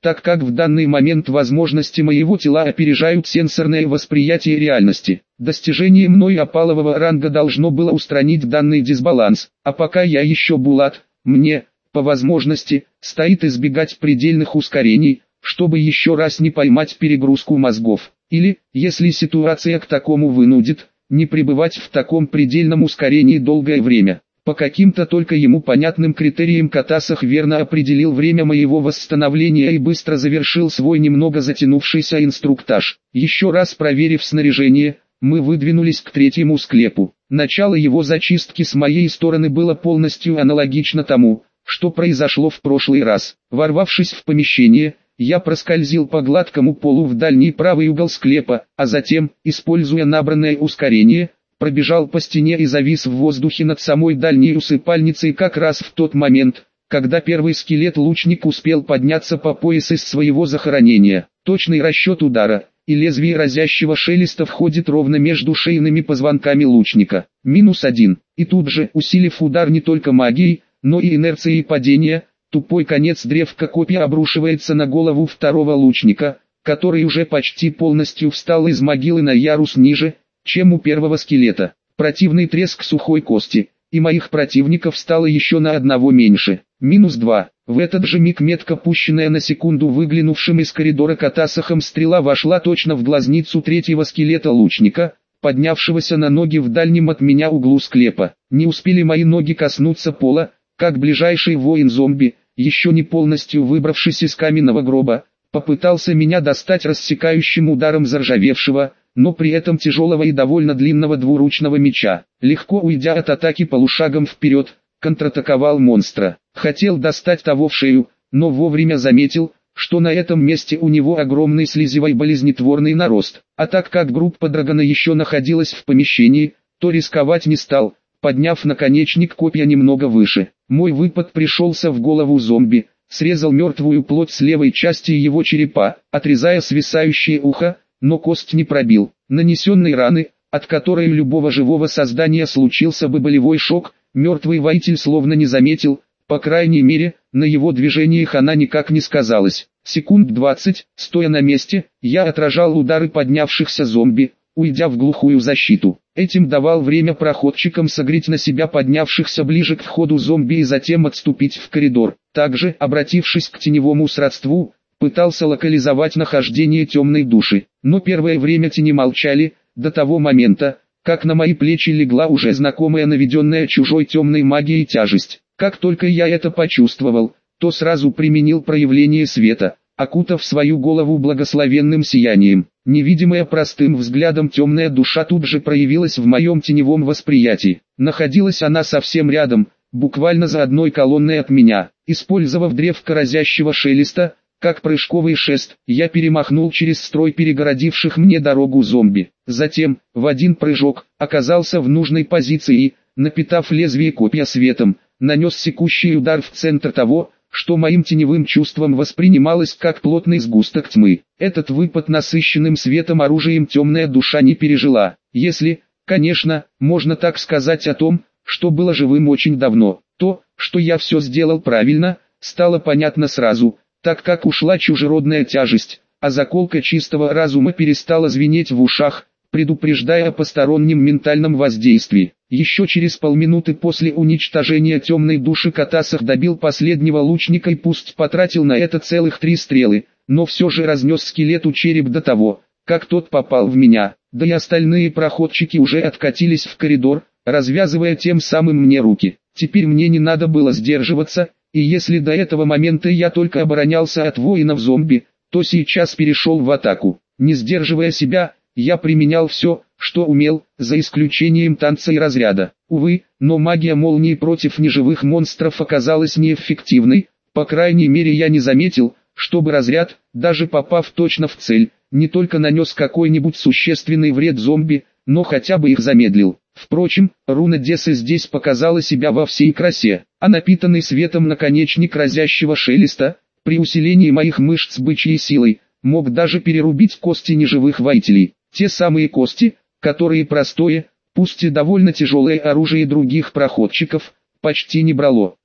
так как в данный момент возможности моего тела опережают сенсорное восприятие реальности. Достижение мной опалового ранга должно было устранить данный дисбаланс, а пока я еще Булат, мне, по возможности, стоит избегать предельных ускорений, чтобы еще раз не поймать перегрузку мозгов. Или, если ситуация к такому вынудит, не пребывать в таком предельном ускорении долгое время. По каким-то только ему понятным критериям Катасах верно определил время моего восстановления и быстро завершил свой немного затянувшийся инструктаж. Еще раз проверив снаряжение, мы выдвинулись к третьему склепу. Начало его зачистки с моей стороны было полностью аналогично тому, что произошло в прошлый раз. Ворвавшись в помещение, я проскользил по гладкому полу в дальний правый угол склепа, а затем, используя набранное ускорение, пробежал по стене и завис в воздухе над самой дальней усыпальницей как раз в тот момент, когда первый скелет-лучник успел подняться по пояс из своего захоронения. Точный расчет удара, и лезвие разящего шелеста входит ровно между шейными позвонками лучника. -1. И тут же, усилив удар не только магией, но и инерцией падения, тупой конец древка копья обрушивается на голову второго лучника, который уже почти полностью встал из могилы на ярус ниже, чем у первого скелета. Противный треск сухой кости, и моих противников стало еще на одного меньше. -2. В этот же миг метко пущенная на секунду выглянувшим из коридора Катасахом стрела вошла точно в глазницу третьего скелета лучника, поднявшегося на ноги в дальнем от меня углу склепа. Не успели мои ноги коснуться пола, как ближайший воин-зомби, еще не полностью выбравшись из каменного гроба, попытался меня достать рассекающим ударом заржавевшего, но при этом тяжелого и довольно длинного двуручного меча. Легко уйдя от атаки полушагом вперед, контратаковал монстра. Хотел достать того в шею, но вовремя заметил, что на этом месте у него огромный слизевый болезнетворный нарост. А так как группа Драгона еще находилась в помещении, то рисковать не стал, подняв наконечник копья немного выше. Мой выпад пришелся в голову зомби, срезал мертвую плоть с левой части его черепа, отрезая свисающее ухо, но кость не пробил. Нанесенной раны, от которой у любого живого создания случился бы болевой шок, мертвый воитель словно не заметил, по крайней мере, на его движениях она никак не сказалась. Секунд 20, стоя на месте, я отражал удары поднявшихся зомби, уйдя в глухую защиту. Этим давал время проходчикам согреть на себя поднявшихся ближе к входу зомби и затем отступить в коридор. Также, обратившись к теневому сродству, пытался локализовать нахождение темной души. Но первое время тени молчали, до того момента, как на мои плечи легла уже знакомая наведенная чужой темной магией тяжесть. Как только я это почувствовал, то сразу применил проявление света, окутав свою голову благословенным сиянием. Невидимая простым взглядом темная душа тут же проявилась в моем теневом восприятии. Находилась она совсем рядом, буквально за одной колонной от меня. Использовав древко разящего шелеста, как прыжковый шест, я перемахнул через строй перегородивших мне дорогу зомби. Затем, в один прыжок, оказался в нужной позиции и, напитав лезвие копья светом, нанес секущий удар в центр того, что моим теневым чувством воспринималось как плотный сгусток тьмы. Этот выпад насыщенным светом оружием темная душа не пережила. Если, конечно, можно так сказать о том, что было живым очень давно. То, что я все сделал правильно, стало понятно сразу, так как ушла чужеродная тяжесть, а заколка чистого разума перестала звенеть в ушах, предупреждая о постороннем ментальном воздействии. Еще через полминуты после уничтожения темной души Катасах добил последнего лучника и пусть потратил на это целых 3 стрелы, но все же разнес скелету череп до того, как тот попал в меня. Да и остальные проходчики уже откатились в коридор, развязывая тем самым мне руки. Теперь мне не надо было сдерживаться, и если до этого момента я только оборонялся от воинов-зомби, то сейчас перешел в атаку. Не сдерживая себя, я применял все, что умел, за исключением танца и разряда. Увы, но магия молнии против неживых монстров оказалась неэффективной, по крайней мере я не заметил, чтобы разряд, даже попав точно в цель, не только нанес какой-нибудь существенный вред зомби, но хотя бы их замедлил. Впрочем, руна Десы здесь показала себя во всей красе, а напитанный светом наконечник разящего шелеста, при усилении моих мышц бычьей силой, мог даже перерубить кости неживых воителей. Те самые кости, которые простое, пусть и довольно тяжелое оружие других проходчиков, почти не брало.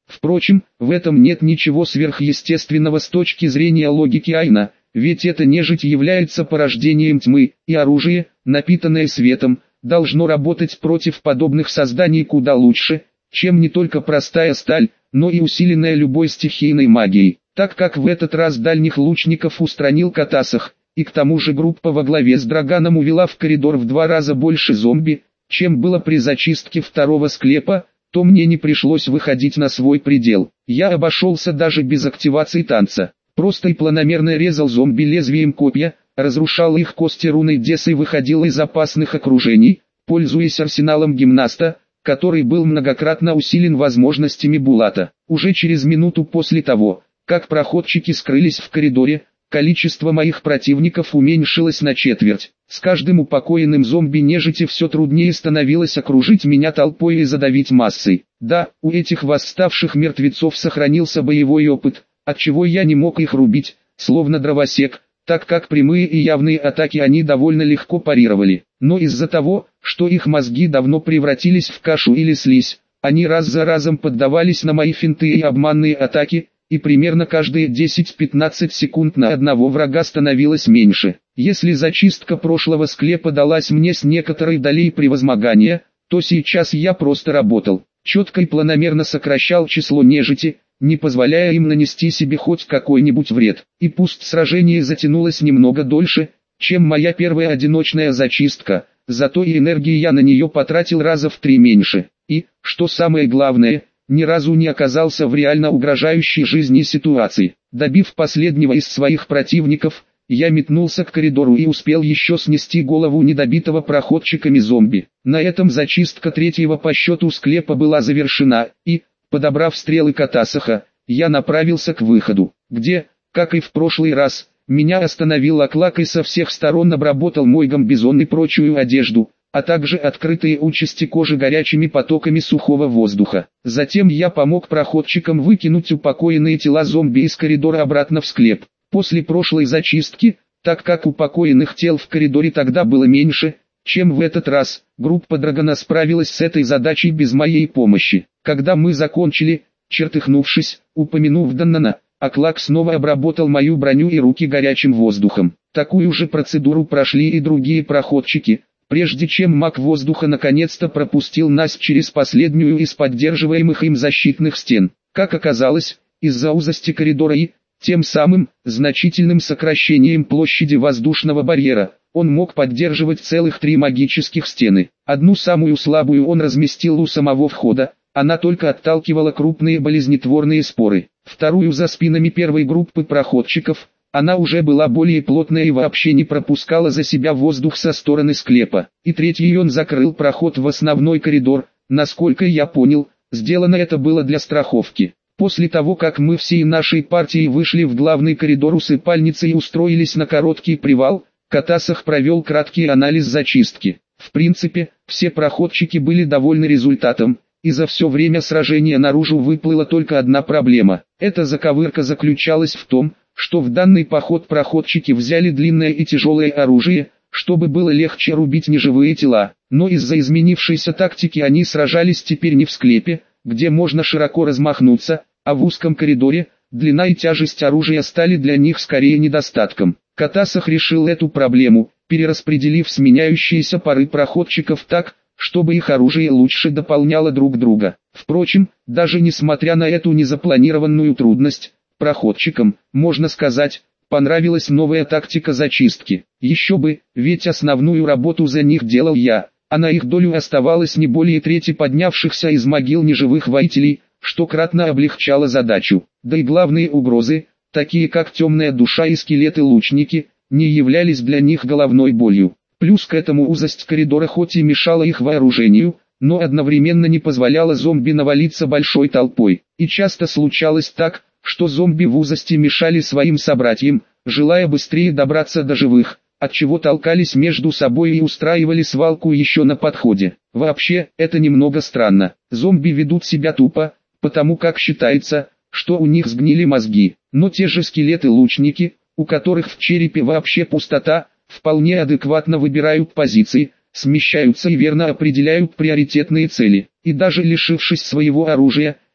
Впрочем, в этом нет ничего сверхъестественного с точки зрения логики Айна, ведь эта нежить является порождением тьмы, и оружие, напитанное светом, должно работать против подобных созданий куда лучше, чем не только простая сталь, но и усиленная любой стихийной магией. Так как в этот раз дальних лучников устранил Катасах, и к тому же группа во главе с Драганом увела в коридор в 2 раза больше зомби, чем было при зачистке второго склепа, то мне не пришлось выходить на свой предел. Я обошелся даже без активации танца. Просто и планомерно резал зомби лезвием копья, разрушал их кости руной Деса и выходил из опасных окружений, пользуясь арсеналом гимнаста, который был многократно усилен возможностями Булата. Уже через минуту после того, как проходчики скрылись в коридоре, количество моих противников уменьшилось на четверть. С каждым упокоенным зомби-нежити все труднее становилось окружить меня толпой и задавить массой. Да, у этих восставших мертвецов сохранился боевой опыт, отчего я не мог их рубить, словно дровосек, так как прямые и явные атаки они довольно легко парировали. Но из-за того, что их мозги давно превратились в кашу или слизь, они раз за разом поддавались на мои финты и обманные атаки, и примерно каждые 10-15 секунд на одного врага становилось меньше. Если зачистка прошлого склепа далась мне с некоторой долей превозмогания, то сейчас я просто работал, четко и планомерно сокращал число нежити, не позволяя им нанести себе хоть какой-нибудь вред. И пусть сражение затянулось немного дольше, чем моя первая одиночная зачистка, зато и энергии я на нее потратил раза в 3 меньше. И, что самое главное, ни разу не оказался в реально угрожающей жизни ситуации. Добив последнего из своих противников, я метнулся к коридору и успел еще снести голову недобитого проходчиками зомби. На этом зачистка 3-го по счету склепа была завершена, и, подобрав стрелы Катасаха, я направился к выходу, где, как и в прошлый раз, меня остановил Аклак и со всех сторон обработал мой гамбизон и прочую одежду, а также открытые участи кожи горячими потоками сухого воздуха. Затем я помог проходчикам выкинуть упокоенные тела зомби из коридора обратно в склеп. После прошлой зачистки, так как упокоенных тел в коридоре тогда было меньше, чем в этот раз, группа Драгона справилась с этой задачей без моей помощи. Когда мы закончили, чертыхнувшись, упомянув Даннана, Аклак снова обработал мою броню и руки горячим воздухом. Такую же процедуру прошли и другие проходчики, прежде чем маг воздуха наконец-то пропустил нас через последнюю из поддерживаемых им защитных стен. Как оказалось, из-за узости коридора и, тем самым, значительным сокращением площади воздушного барьера, он мог поддерживать целых 3 магических стены. Одну самую слабую он разместил у самого входа, она только отталкивала крупные болезнетворные споры. Вторую за спинами первой группы проходчиков, она уже была более плотная и вообще не пропускала за себя воздух со стороны склепа. И третий он закрыл проход в основной коридор, насколько я понял, сделано это было для страховки. После того как мы всей нашей партией вышли в главный коридор усыпальницы и устроились на короткий привал, Катасах провел краткий анализ зачистки. В принципе, все проходчики были довольны результатом, и за все время сражения наружу выплыла только одна проблема. Эта заковырка заключалась в том, что в данный поход проходчики взяли длинное и тяжелое оружие, чтобы было легче рубить неживые тела. Но из-за изменившейся тактики они сражались теперь не в склепе, где можно широко размахнуться, а в узком коридоре. Длина и тяжесть оружия стали для них скорее недостатком. Катасах решил эту проблему, перераспределив сменяющиеся пары проходчиков так, чтобы их оружие лучше дополняло друг друга. Впрочем, даже несмотря на эту незапланированную трудность, проходчикам, можно сказать, понравилась новая тактика зачистки. Еще бы, ведь основную работу за них делал я, а на их долю оставалось не более трети поднявшихся из могил неживых воителей, что кратно облегчало задачу. Да и главные угрозы, такие как темная душа и скелеты-лучники, не являлись для них головной болью. Плюс к этому узость коридора хоть и мешала их вооружению, но одновременно не позволяла зомби навалиться большой толпой. И часто случалось так, что зомби в узости мешали своим собратьям, желая быстрее добраться до живых, отчего толкались между собой и устраивали свалку еще на подходе. Вообще, это немного странно. Зомби ведут себя тупо, потому как считается, что у них сгнили мозги. Но те же скелеты-лучники, у которых в черепе вообще пустота, вполне адекватно выбирают позиции, смещаются и верно определяют приоритетные цели. И даже лишившись своего оружия,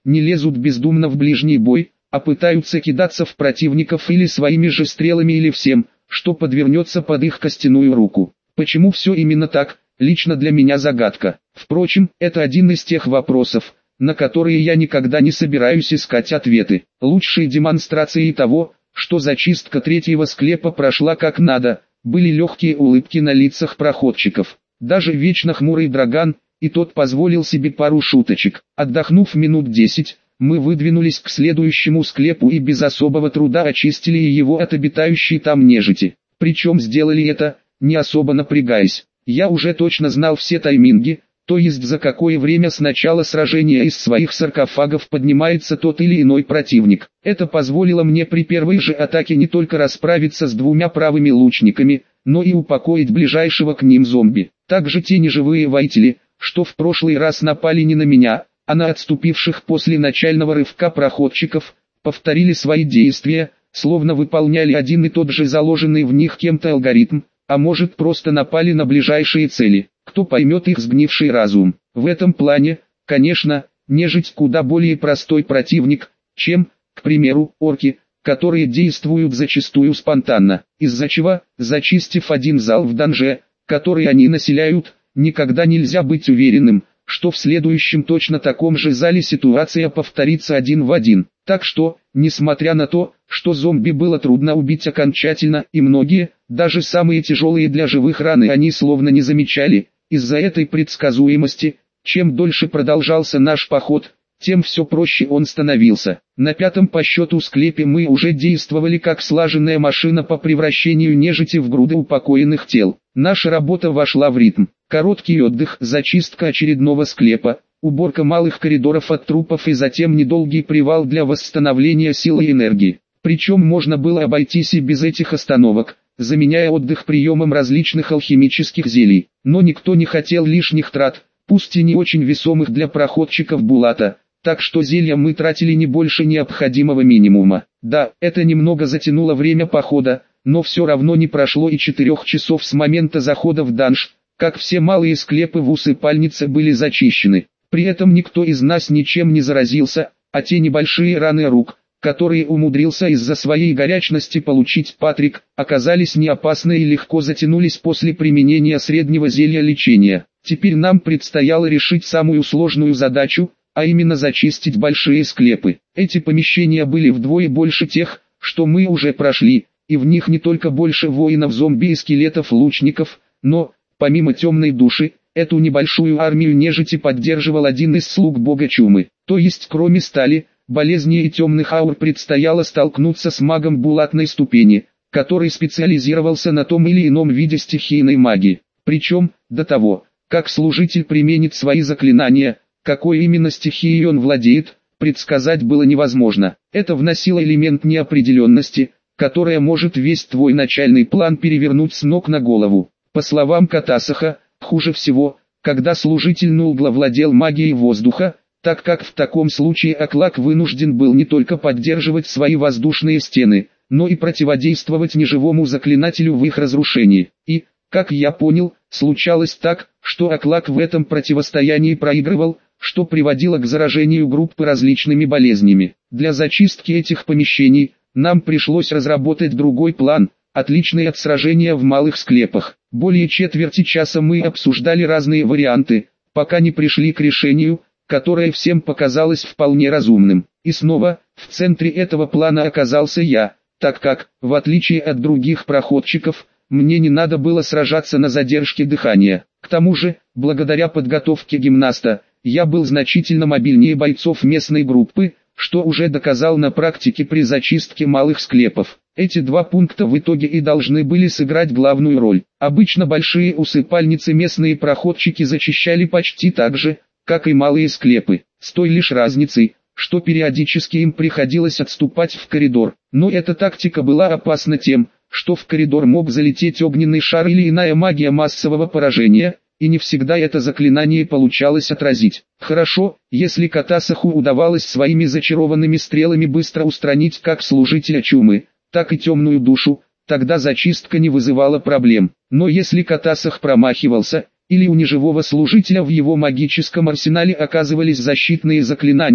не лезут бездумно в ближний бой, а пытаются кидаться в противников или своими же стрелами или всем, что подвернется под их костяную руку. Почему все именно так, лично для меня загадка. Впрочем, это один из тех вопросов, на которые я никогда не собираюсь искать ответы. Лучшей демонстрацией того, что зачистка третьего склепа прошла как надо, были легкие улыбки на лицах проходчиков. Даже вечно хмурый Драган, и тот позволил себе пару шуточек. Отдохнув минут 10, мы выдвинулись к следующему склепу и без особого труда очистили его от обитающей там нежити. Причем сделали это, не особо напрягаясь. Я уже точно знал все тайминги, то есть за какое время с начала сражения из своих саркофагов поднимается тот или иной противник. Это позволило мне при первой же атаке не только расправиться с двумя правыми лучниками, но и упокоить ближайшего к ним зомби. Также те неживые воители, что в прошлый раз напали не на меня, а на отступивших после начального рывка проходчиков, повторили свои действия, словно выполняли один и тот же заложенный в них кем-то алгоритм, а может просто напали на ближайшие цели. Кто поймет их сгнивший разум. В этом плане, конечно, нежить куда более простой противник, чем, к примеру, орки, которые действуют зачастую спонтанно, из-за чего, зачистив один зал в данже, который они населяют, никогда нельзя быть уверенным, что в следующем точно таком же зале ситуация повторится один в один. Так что, несмотря на то, что зомби было трудно убить окончательно, и многие, даже самые тяжелые для живых раны они словно не замечали, из-за этой предсказуемости, чем дольше продолжался наш поход, тем все проще он становился. На 5-м по счету склепе мы уже действовали как слаженная машина по превращению нежити в груды упокоенных тел. Наша работа вошла в ритм. Короткий отдых, зачистка очередного склепа, уборка малых коридоров от трупов и затем недолгий привал для восстановления силы и энергии. Причем можно было обойтись и без этих остановок, заменяя отдых приемом различных алхимических зелий. Но никто не хотел лишних трат, пусть и не очень весомых для проходчиков Булата, так что зелья мы тратили не больше необходимого минимума. Да, это немного затянуло время похода, но все равно не прошло и 4 часов с момента захода в данж, как все малые склепы в усыпальнице были зачищены. При этом никто из нас ничем не заразился, а те небольшие раны рук, которые умудрился из-за своей горячности получить Патрик, оказались не опасны и легко затянулись после применения среднего зелья лечения. Теперь нам предстояло решить самую сложную задачу, а именно зачистить большие склепы. Эти помещения были вдвое больше тех, что мы уже прошли, и в них не только больше воинов-зомби и скелетов-лучников, но, помимо темной души, эту небольшую армию нежити поддерживал один из слуг бога чумы. То есть кроме стали, болезней и темных аур предстояло столкнуться с магом булатной ступени, который специализировался на том или ином виде стихийной магии. Причем, до того, как служитель применит свои заклинания, какой именно стихией он владеет, предсказать было невозможно. Это вносило элемент неопределенности, которая может весь твой начальный план перевернуть с ног на голову. По словам Катасаха, хуже всего, когда служитель Нулгла владел магией воздуха, так как в таком случае Аклак вынужден был не только поддерживать свои воздушные стены, но и противодействовать неживому заклинателю в их разрушении. И, как я понял, случалось так, что Аклак в этом противостоянии проигрывал, что приводило к заражению группы различными болезнями. Для зачистки этих помещений нам пришлось разработать другой план, отличный от сражения в малых склепах. Более четверти часа мы обсуждали разные варианты, пока не пришли к решению, которое всем показалось вполне разумным. И снова, в центре этого плана оказался я, так как, в отличие от других проходчиков, мне не надо было сражаться на задержке дыхания. К тому же, благодаря подготовке гимнаста, я был значительно мобильнее бойцов местной группы, что уже доказал на практике при зачистке малых склепов. Эти два пункта в итоге и должны были сыграть главную роль. Обычно большие усыпальницы местные проходчики зачищали почти так же, как и малые склепы, с той лишь разницей, что периодически им приходилось отступать в коридор. Но эта тактика была опасна тем, что в коридор мог залететь огненный шар или иная магия массового поражения, и не всегда это заклинание получалось отразить. Хорошо, если Катасаху удавалось своими зачарованными стрелами быстро устранить как служителя чумы, так и темную душу, тогда зачистка не вызывала проблем. Но если Катасах промахивался, или у неживого служителя в его магическом арсенале оказывались защитные заклинания,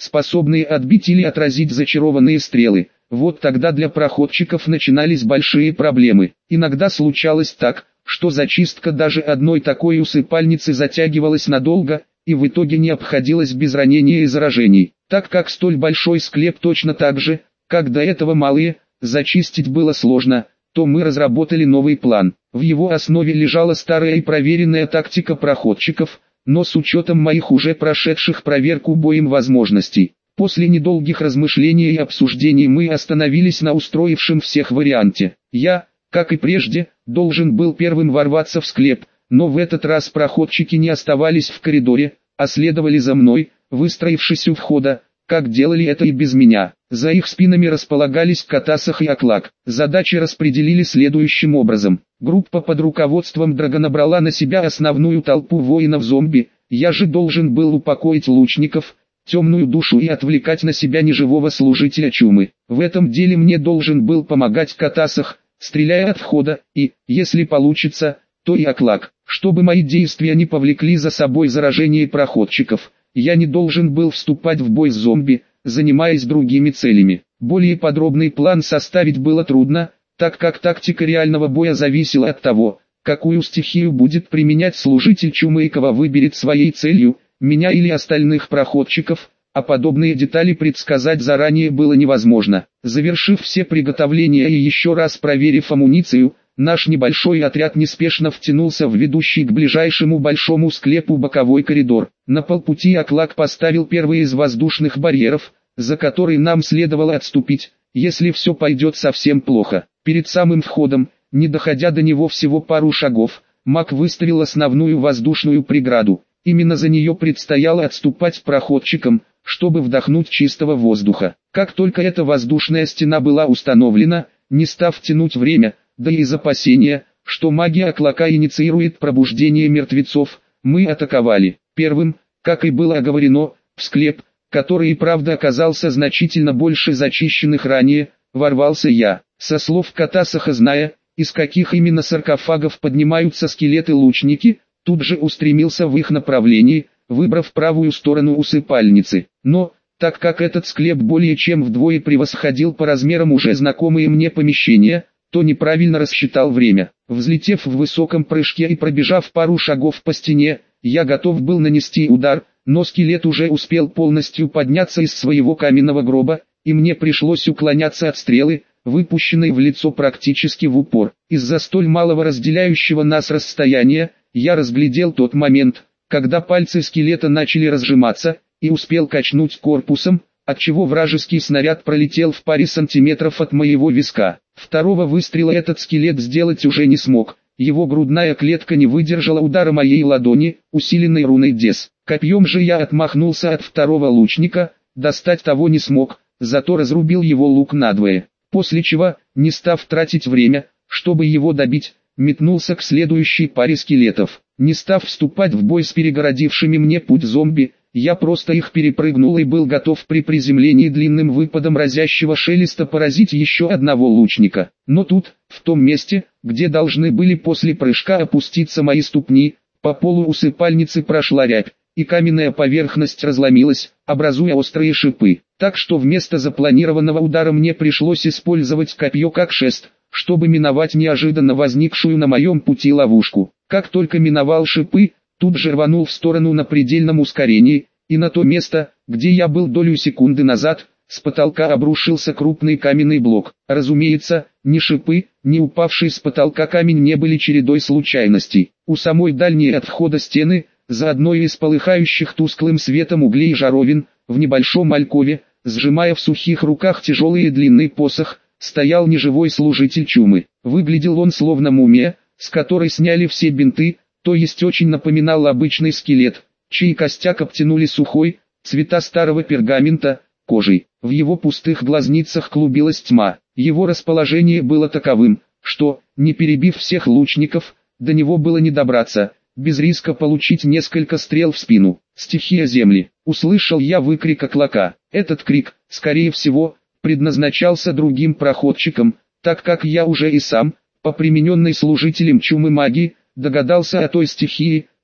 способные отбить или отразить зачарованные стрелы. Вот тогда для проходчиков начинались большие проблемы. Иногда случалось так, что зачистка даже одной такой усыпальницы затягивалась надолго, и в итоге не обходилась без ранения и заражений. Так как столь большой склеп точно так же, как до этого малые, зачистить было сложно, то мы разработали новый план. В его основе лежала старая и проверенная тактика проходчиков, но с учетом моих уже прошедших проверку боем возможностей. После недолгих размышлений и обсуждений мы остановились на устроившем всех варианте. Я, как и прежде, должен был первым ворваться в склеп, но в этот раз проходчики не оставались в коридоре, а следовали за мной, выстроившись у входа, как делали это и без меня. За их спинами располагались Катасах и Аклак. Задачи распределили следующим образом. Группа под руководством Драга брала на себя основную толпу воинов-зомби, я же должен был упокоить лучников, темную душу и отвлекать на себя неживого служителя чумы. В этом деле мне должен был помогать Катасах, стреляя от входа, и, если получится, то и Аклак. Чтобы мои действия не повлекли за собой заражение проходчиков, я не должен был вступать в бой с зомби, занимаясь другими целями. Более подробный план составить было трудно, так как тактика реального боя зависела от того, какую стихию будет применять служитель чумы и кого выберет своей целью, меня или остальных проходчиков, а подобные детали предсказать заранее было невозможно. Завершив все приготовления и еще раз проверив амуницию, наш небольшой отряд неспешно втянулся в ведущий к ближайшему большому склепу боковой коридор. На полпути Аклак поставил первый из воздушных барьеров, за который нам следовало отступить, если все пойдет совсем плохо. Перед самым входом, не доходя до него всего пару шагов, маг выставил основную воздушную преграду. Именно за нее предстояло отступать проходчикам, чтобы вдохнуть чистого воздуха. Как только эта воздушная стена была установлена, не став тянуть время, да и из опасения, что магия Аклака инициирует пробуждение мертвецов, мы атаковали. Первым, как и было оговорено, в склеп, который и правда оказался значительно больше зачищенных ранее, ворвался я. Со слов Катасаха, зная, из каких именно саркофагов поднимаются скелеты-лучники, тут же устремился в их направлении, выбрав правую сторону усыпальницы. Но, так как этот склеп более чем вдвое превосходил по размерам уже знакомые мне помещения, то неправильно рассчитал время. Взлетев в высоком прыжке и пробежав пару шагов по стене, я готов был нанести удар, но скелет уже успел полностью подняться из своего каменного гроба, и мне пришлось уклоняться от стрелы, выпущенной в лицо практически в упор. Из-за столь малого разделяющего нас расстояния, я разглядел тот момент, когда пальцы скелета начали разжиматься, и успел качнуть корпусом, отчего вражеский снаряд пролетел в паре сантиметров от моего виска. Второго выстрела этот скелет сделать уже не смог, его грудная клетка не выдержала удара моей ладони, усиленной руной Дес. Копьем же я отмахнулся от второго лучника, достать того не смог, зато разрубил его лук надвое. После чего, не став тратить время, чтобы его добить, метнулся к следующей паре скелетов. Не став вступать в бой с перегородившими мне путь зомби, я просто их перепрыгнул и был готов при приземлении длинным выпадом разящего шелеста поразить еще одного лучника. Но тут, в том месте, где должны были после прыжка опуститься мои ступни, по полу усыпальницы прошла рябь, и каменная поверхность разломилась, образуя острые шипы. Так что вместо запланированного удара мне пришлось использовать копье как шест, чтобы миновать неожиданно возникшую на моем пути ловушку. Как только миновал шипы, тут же рванул в сторону на предельном ускорении, и на то место, где я был долю секунды назад, с потолка обрушился крупный каменный блок. Разумеется, ни шипы, ни упавший с потолка камень не были чередой случайностей. У самой дальней от входа стены, за одной из полыхающих тусклым светом углей жаровин, в небольшом алькове, сжимая в сухих руках тяжелый и длинный посох, стоял неживой служитель чумы. Выглядел он словно мумия, с которой сняли все бинты, то есть очень напоминал обычный скелет, чей костяк обтянули сухой, цвета старого пергамента, кожей. В его пустых глазницах клубилась тьма. Его расположение было таковым, что, не перебив всех лучников, до него было не добраться, без риска получить несколько стрел в спину. «Стихия земли!» — услышал я выкрик Аклака. Этот крик, скорее всего, предназначался другим проходчикам, так как я уже и сам, по примененной служителем чумы магии, догадался о той стихии,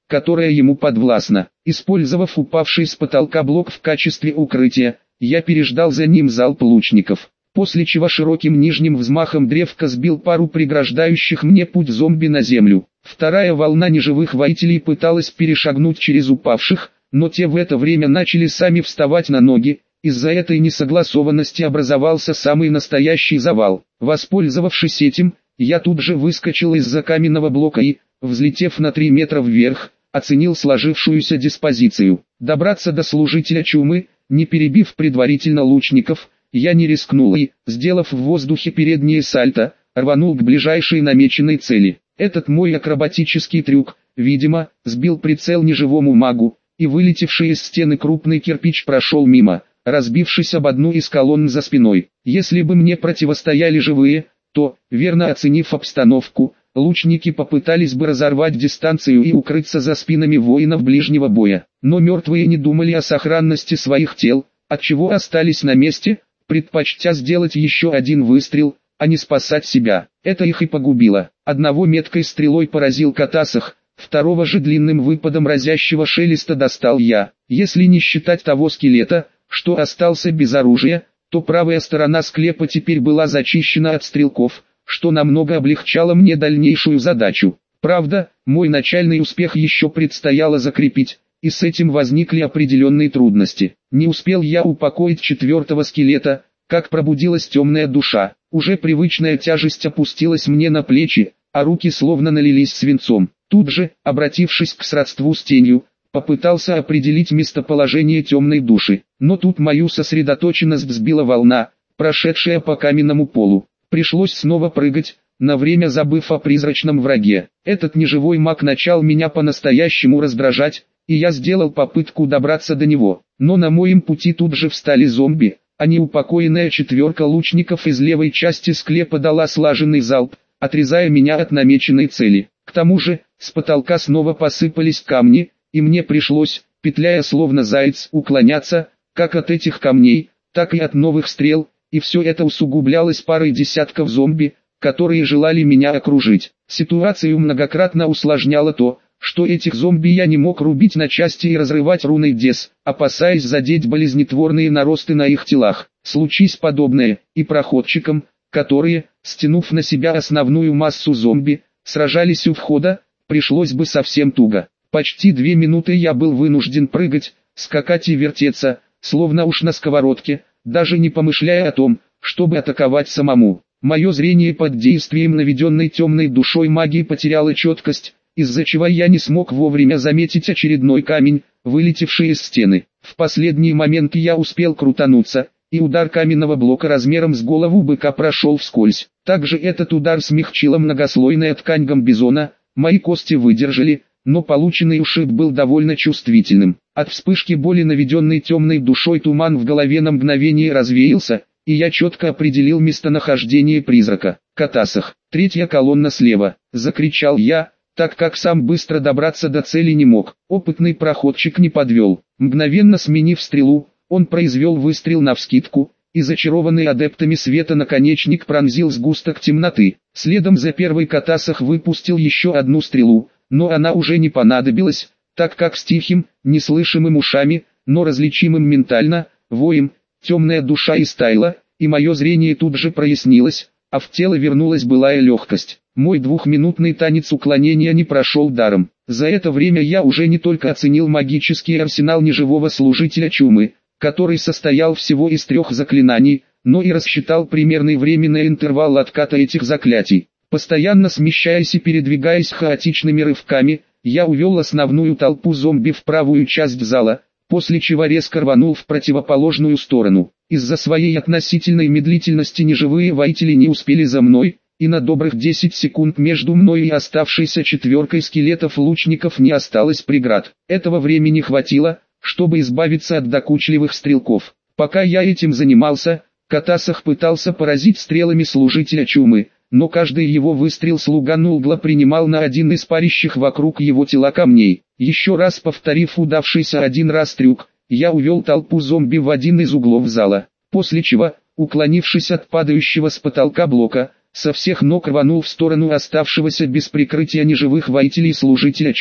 которая ему подвластна. Использовав упавший с потолка блок в качестве укрытия, я переждал за ним залп лучников, после чего широким нижним взмахом древка сбил пару преграждающих мне путь зомби на землю. Вторая волна неживых воителей пыталась перешагнуть через упавших, но те в это время начали сами вставать на ноги. Из-за этой несогласованности образовался самый настоящий завал. Воспользовавшись этим, я тут же выскочил из-за каменного блока и, взлетев на 3 метра вверх, оценил сложившуюся диспозицию. Добраться до служителя чумы, не перебив предварительно лучников, я не рискнул и, сделав в воздухе переднее сальто, рванул к ближайшей намеченной цели. Этот мой акробатический трюк, видимо, сбил прицел неживому магу, и вылетевший из стены крупный кирпич прошел мимо, разбившись об одну из колонн за спиной. Если бы мне противостояли живые, то, верно оценив обстановку, лучники попытались бы разорвать дистанцию и укрыться за спинами воинов ближнего боя. Но мертвые не думали о сохранности своих тел, отчего остались на месте, предпочтя сделать еще один выстрел, а не спасать себя. Это их и погубило. Одного меткой стрелой поразил Катасах, второго же длинным выпадом разящего шелеста достал я. Если не считать того скелета, что остался без оружия, то правая сторона склепа теперь была зачищена от стрелков, что намного облегчало мне дальнейшую задачу. Правда, мой начальный успех еще предстояло закрепить, и с этим возникли определенные трудности. Не успел я упокоить 4-го скелета, как пробудилась темная душа. Уже привычная тяжесть опустилась мне на плечи, а руки словно налились свинцом. Тут же, обратившись к сродству с тенью, попытался определить местоположение темной души, но тут мою сосредоточенность сбила волна, прошедшая по каменному полу. Пришлось снова прыгать, на время забыв о призрачном враге. Этот неживой маг начал меня по-настоящему раздражать, и я сделал попытку добраться до него. Но на моем пути тут же встали зомби, а неупокоенная 4-ка лучников из левой части склепа дала слаженный залп, отрезая меня от намеченной цели. К тому же, с потолка снова посыпались камни, и мне пришлось, петляя словно заяц, уклоняться, как от этих камней, так и от новых стрел, и все это усугублялось парой десятков зомби, которые желали меня окружить. Ситуацию многократно усложняло то, что этих зомби я не мог рубить на части и разрывать руной Дес, опасаясь задеть болезнетворные наросты на их телах. Случись подобное, и проходчикам, которые, стянув на себя основную массу зомби, сражались у входа, пришлось бы совсем туго. Почти 2 минуты я был вынужден прыгать, скакать и вертеться, словно уж на сковородке, даже не помышляя о том, чтобы атаковать самому. Мое зрение под действием наведенной темной душой магии потеряло четкость, из-за чего я не смог вовремя заметить очередной камень, вылетевший из стены. В последний момент я успел крутануться, и удар каменного блока размером с голову быка прошел вскользь. Также этот удар смягчила многослойная ткань гамбизона, мои кости выдержали, но полученный ушиб был довольно чувствительным. От вспышки боли, наведенной темной душой, туман в голове на мгновение развеялся, и я четко определил местонахождение призрака. «Катасах, 3-я колонна слева!» — закричал я, так как сам быстро добраться до цели не мог. Опытный проходчик не подвел. Мгновенно сменив стрелу, он произвел выстрел навскидку, и зачарованный адептами света наконечник пронзил сгусток темноты. Следом за первой Катасах выпустил еще одну стрелу, но она уже не понадобилась, так как с тихим, неслышимым ушами, но различимым ментально, воем, темная душа истаяла, и мое зрение тут же прояснилось, а в тело вернулась былая легкость. Мой 2-минутный танец уклонения не прошел даром. За это время я уже не только оценил магический арсенал неживого служителя чумы, который состоял всего из 3 заклинаний, но и рассчитал примерный временный интервал отката этих заклятий. Постоянно смещаясь и передвигаясь хаотичными рывками, я увел основную толпу зомби в правую часть зала, после чего резко рванул в противоположную сторону. Из-за своей относительной медлительности неживые воители не успели за мной, и на добрых 10 секунд между мной и оставшейся 4-кой скелетов-лучников не осталось преград. Этого времени хватило, чтобы избавиться от докучливых стрелков. Пока я этим занимался, Катасах пытался поразить стрелами служителя чумы, но каждый его выстрел слуга Нулгла принимал на один из парящих вокруг его тела камней. Еще раз повторив удавшийся один раз трюк, я увел толпу зомби в один из углов зала, после чего, уклонившись от падающего с потолка блока, со всех ног рванул в сторону оставшегося без прикрытия неживых воителей служителя чумы.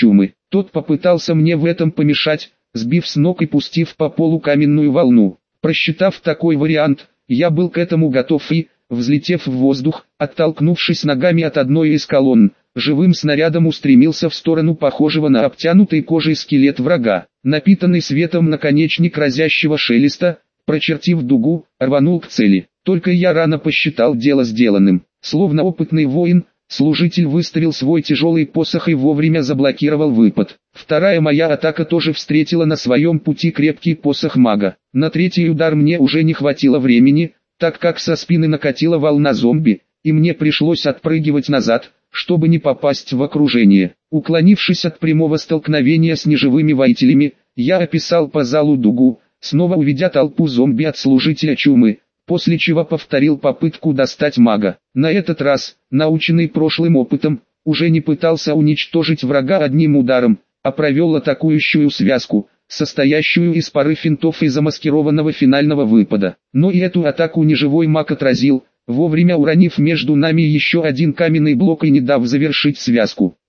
Тот попытался мне в этом помешать, сбив с ног и пустив по полу каменную волну. Просчитав такой вариант, я был к этому готов и, взлетев в воздух, оттолкнувшись ногами от одной из колонн, живым снарядом устремился в сторону похожего на обтянутый кожей скелет врага. Напитанный светом наконечник разящего шелеста, прочертив дугу, рванул к цели. Только я рано посчитал дело сделанным. Словно опытный воин, служитель выставил свой тяжелый посох и вовремя заблокировал выпад. Вторая моя атака тоже встретила на своем пути крепкий посох мага. На третий удар мне уже не хватило времени, так как со спины накатила волна зомби, и мне пришлось отпрыгивать назад, чтобы не попасть в окружение. Уклонившись от прямого столкновения с неживыми воителями, я описал по залу дугу, снова уведя толпу зомби от служителя чумы, после чего повторил попытку достать мага. На этот раз, наученный прошлым опытом, уже не пытался уничтожить врага одним ударом, а провел атакующую связку, состоящую из пары финтов и замаскированного финального выпада. Но и эту атаку неживой маг отразил, вовремя уронив между нами еще один каменный блок и не дав завершить связку.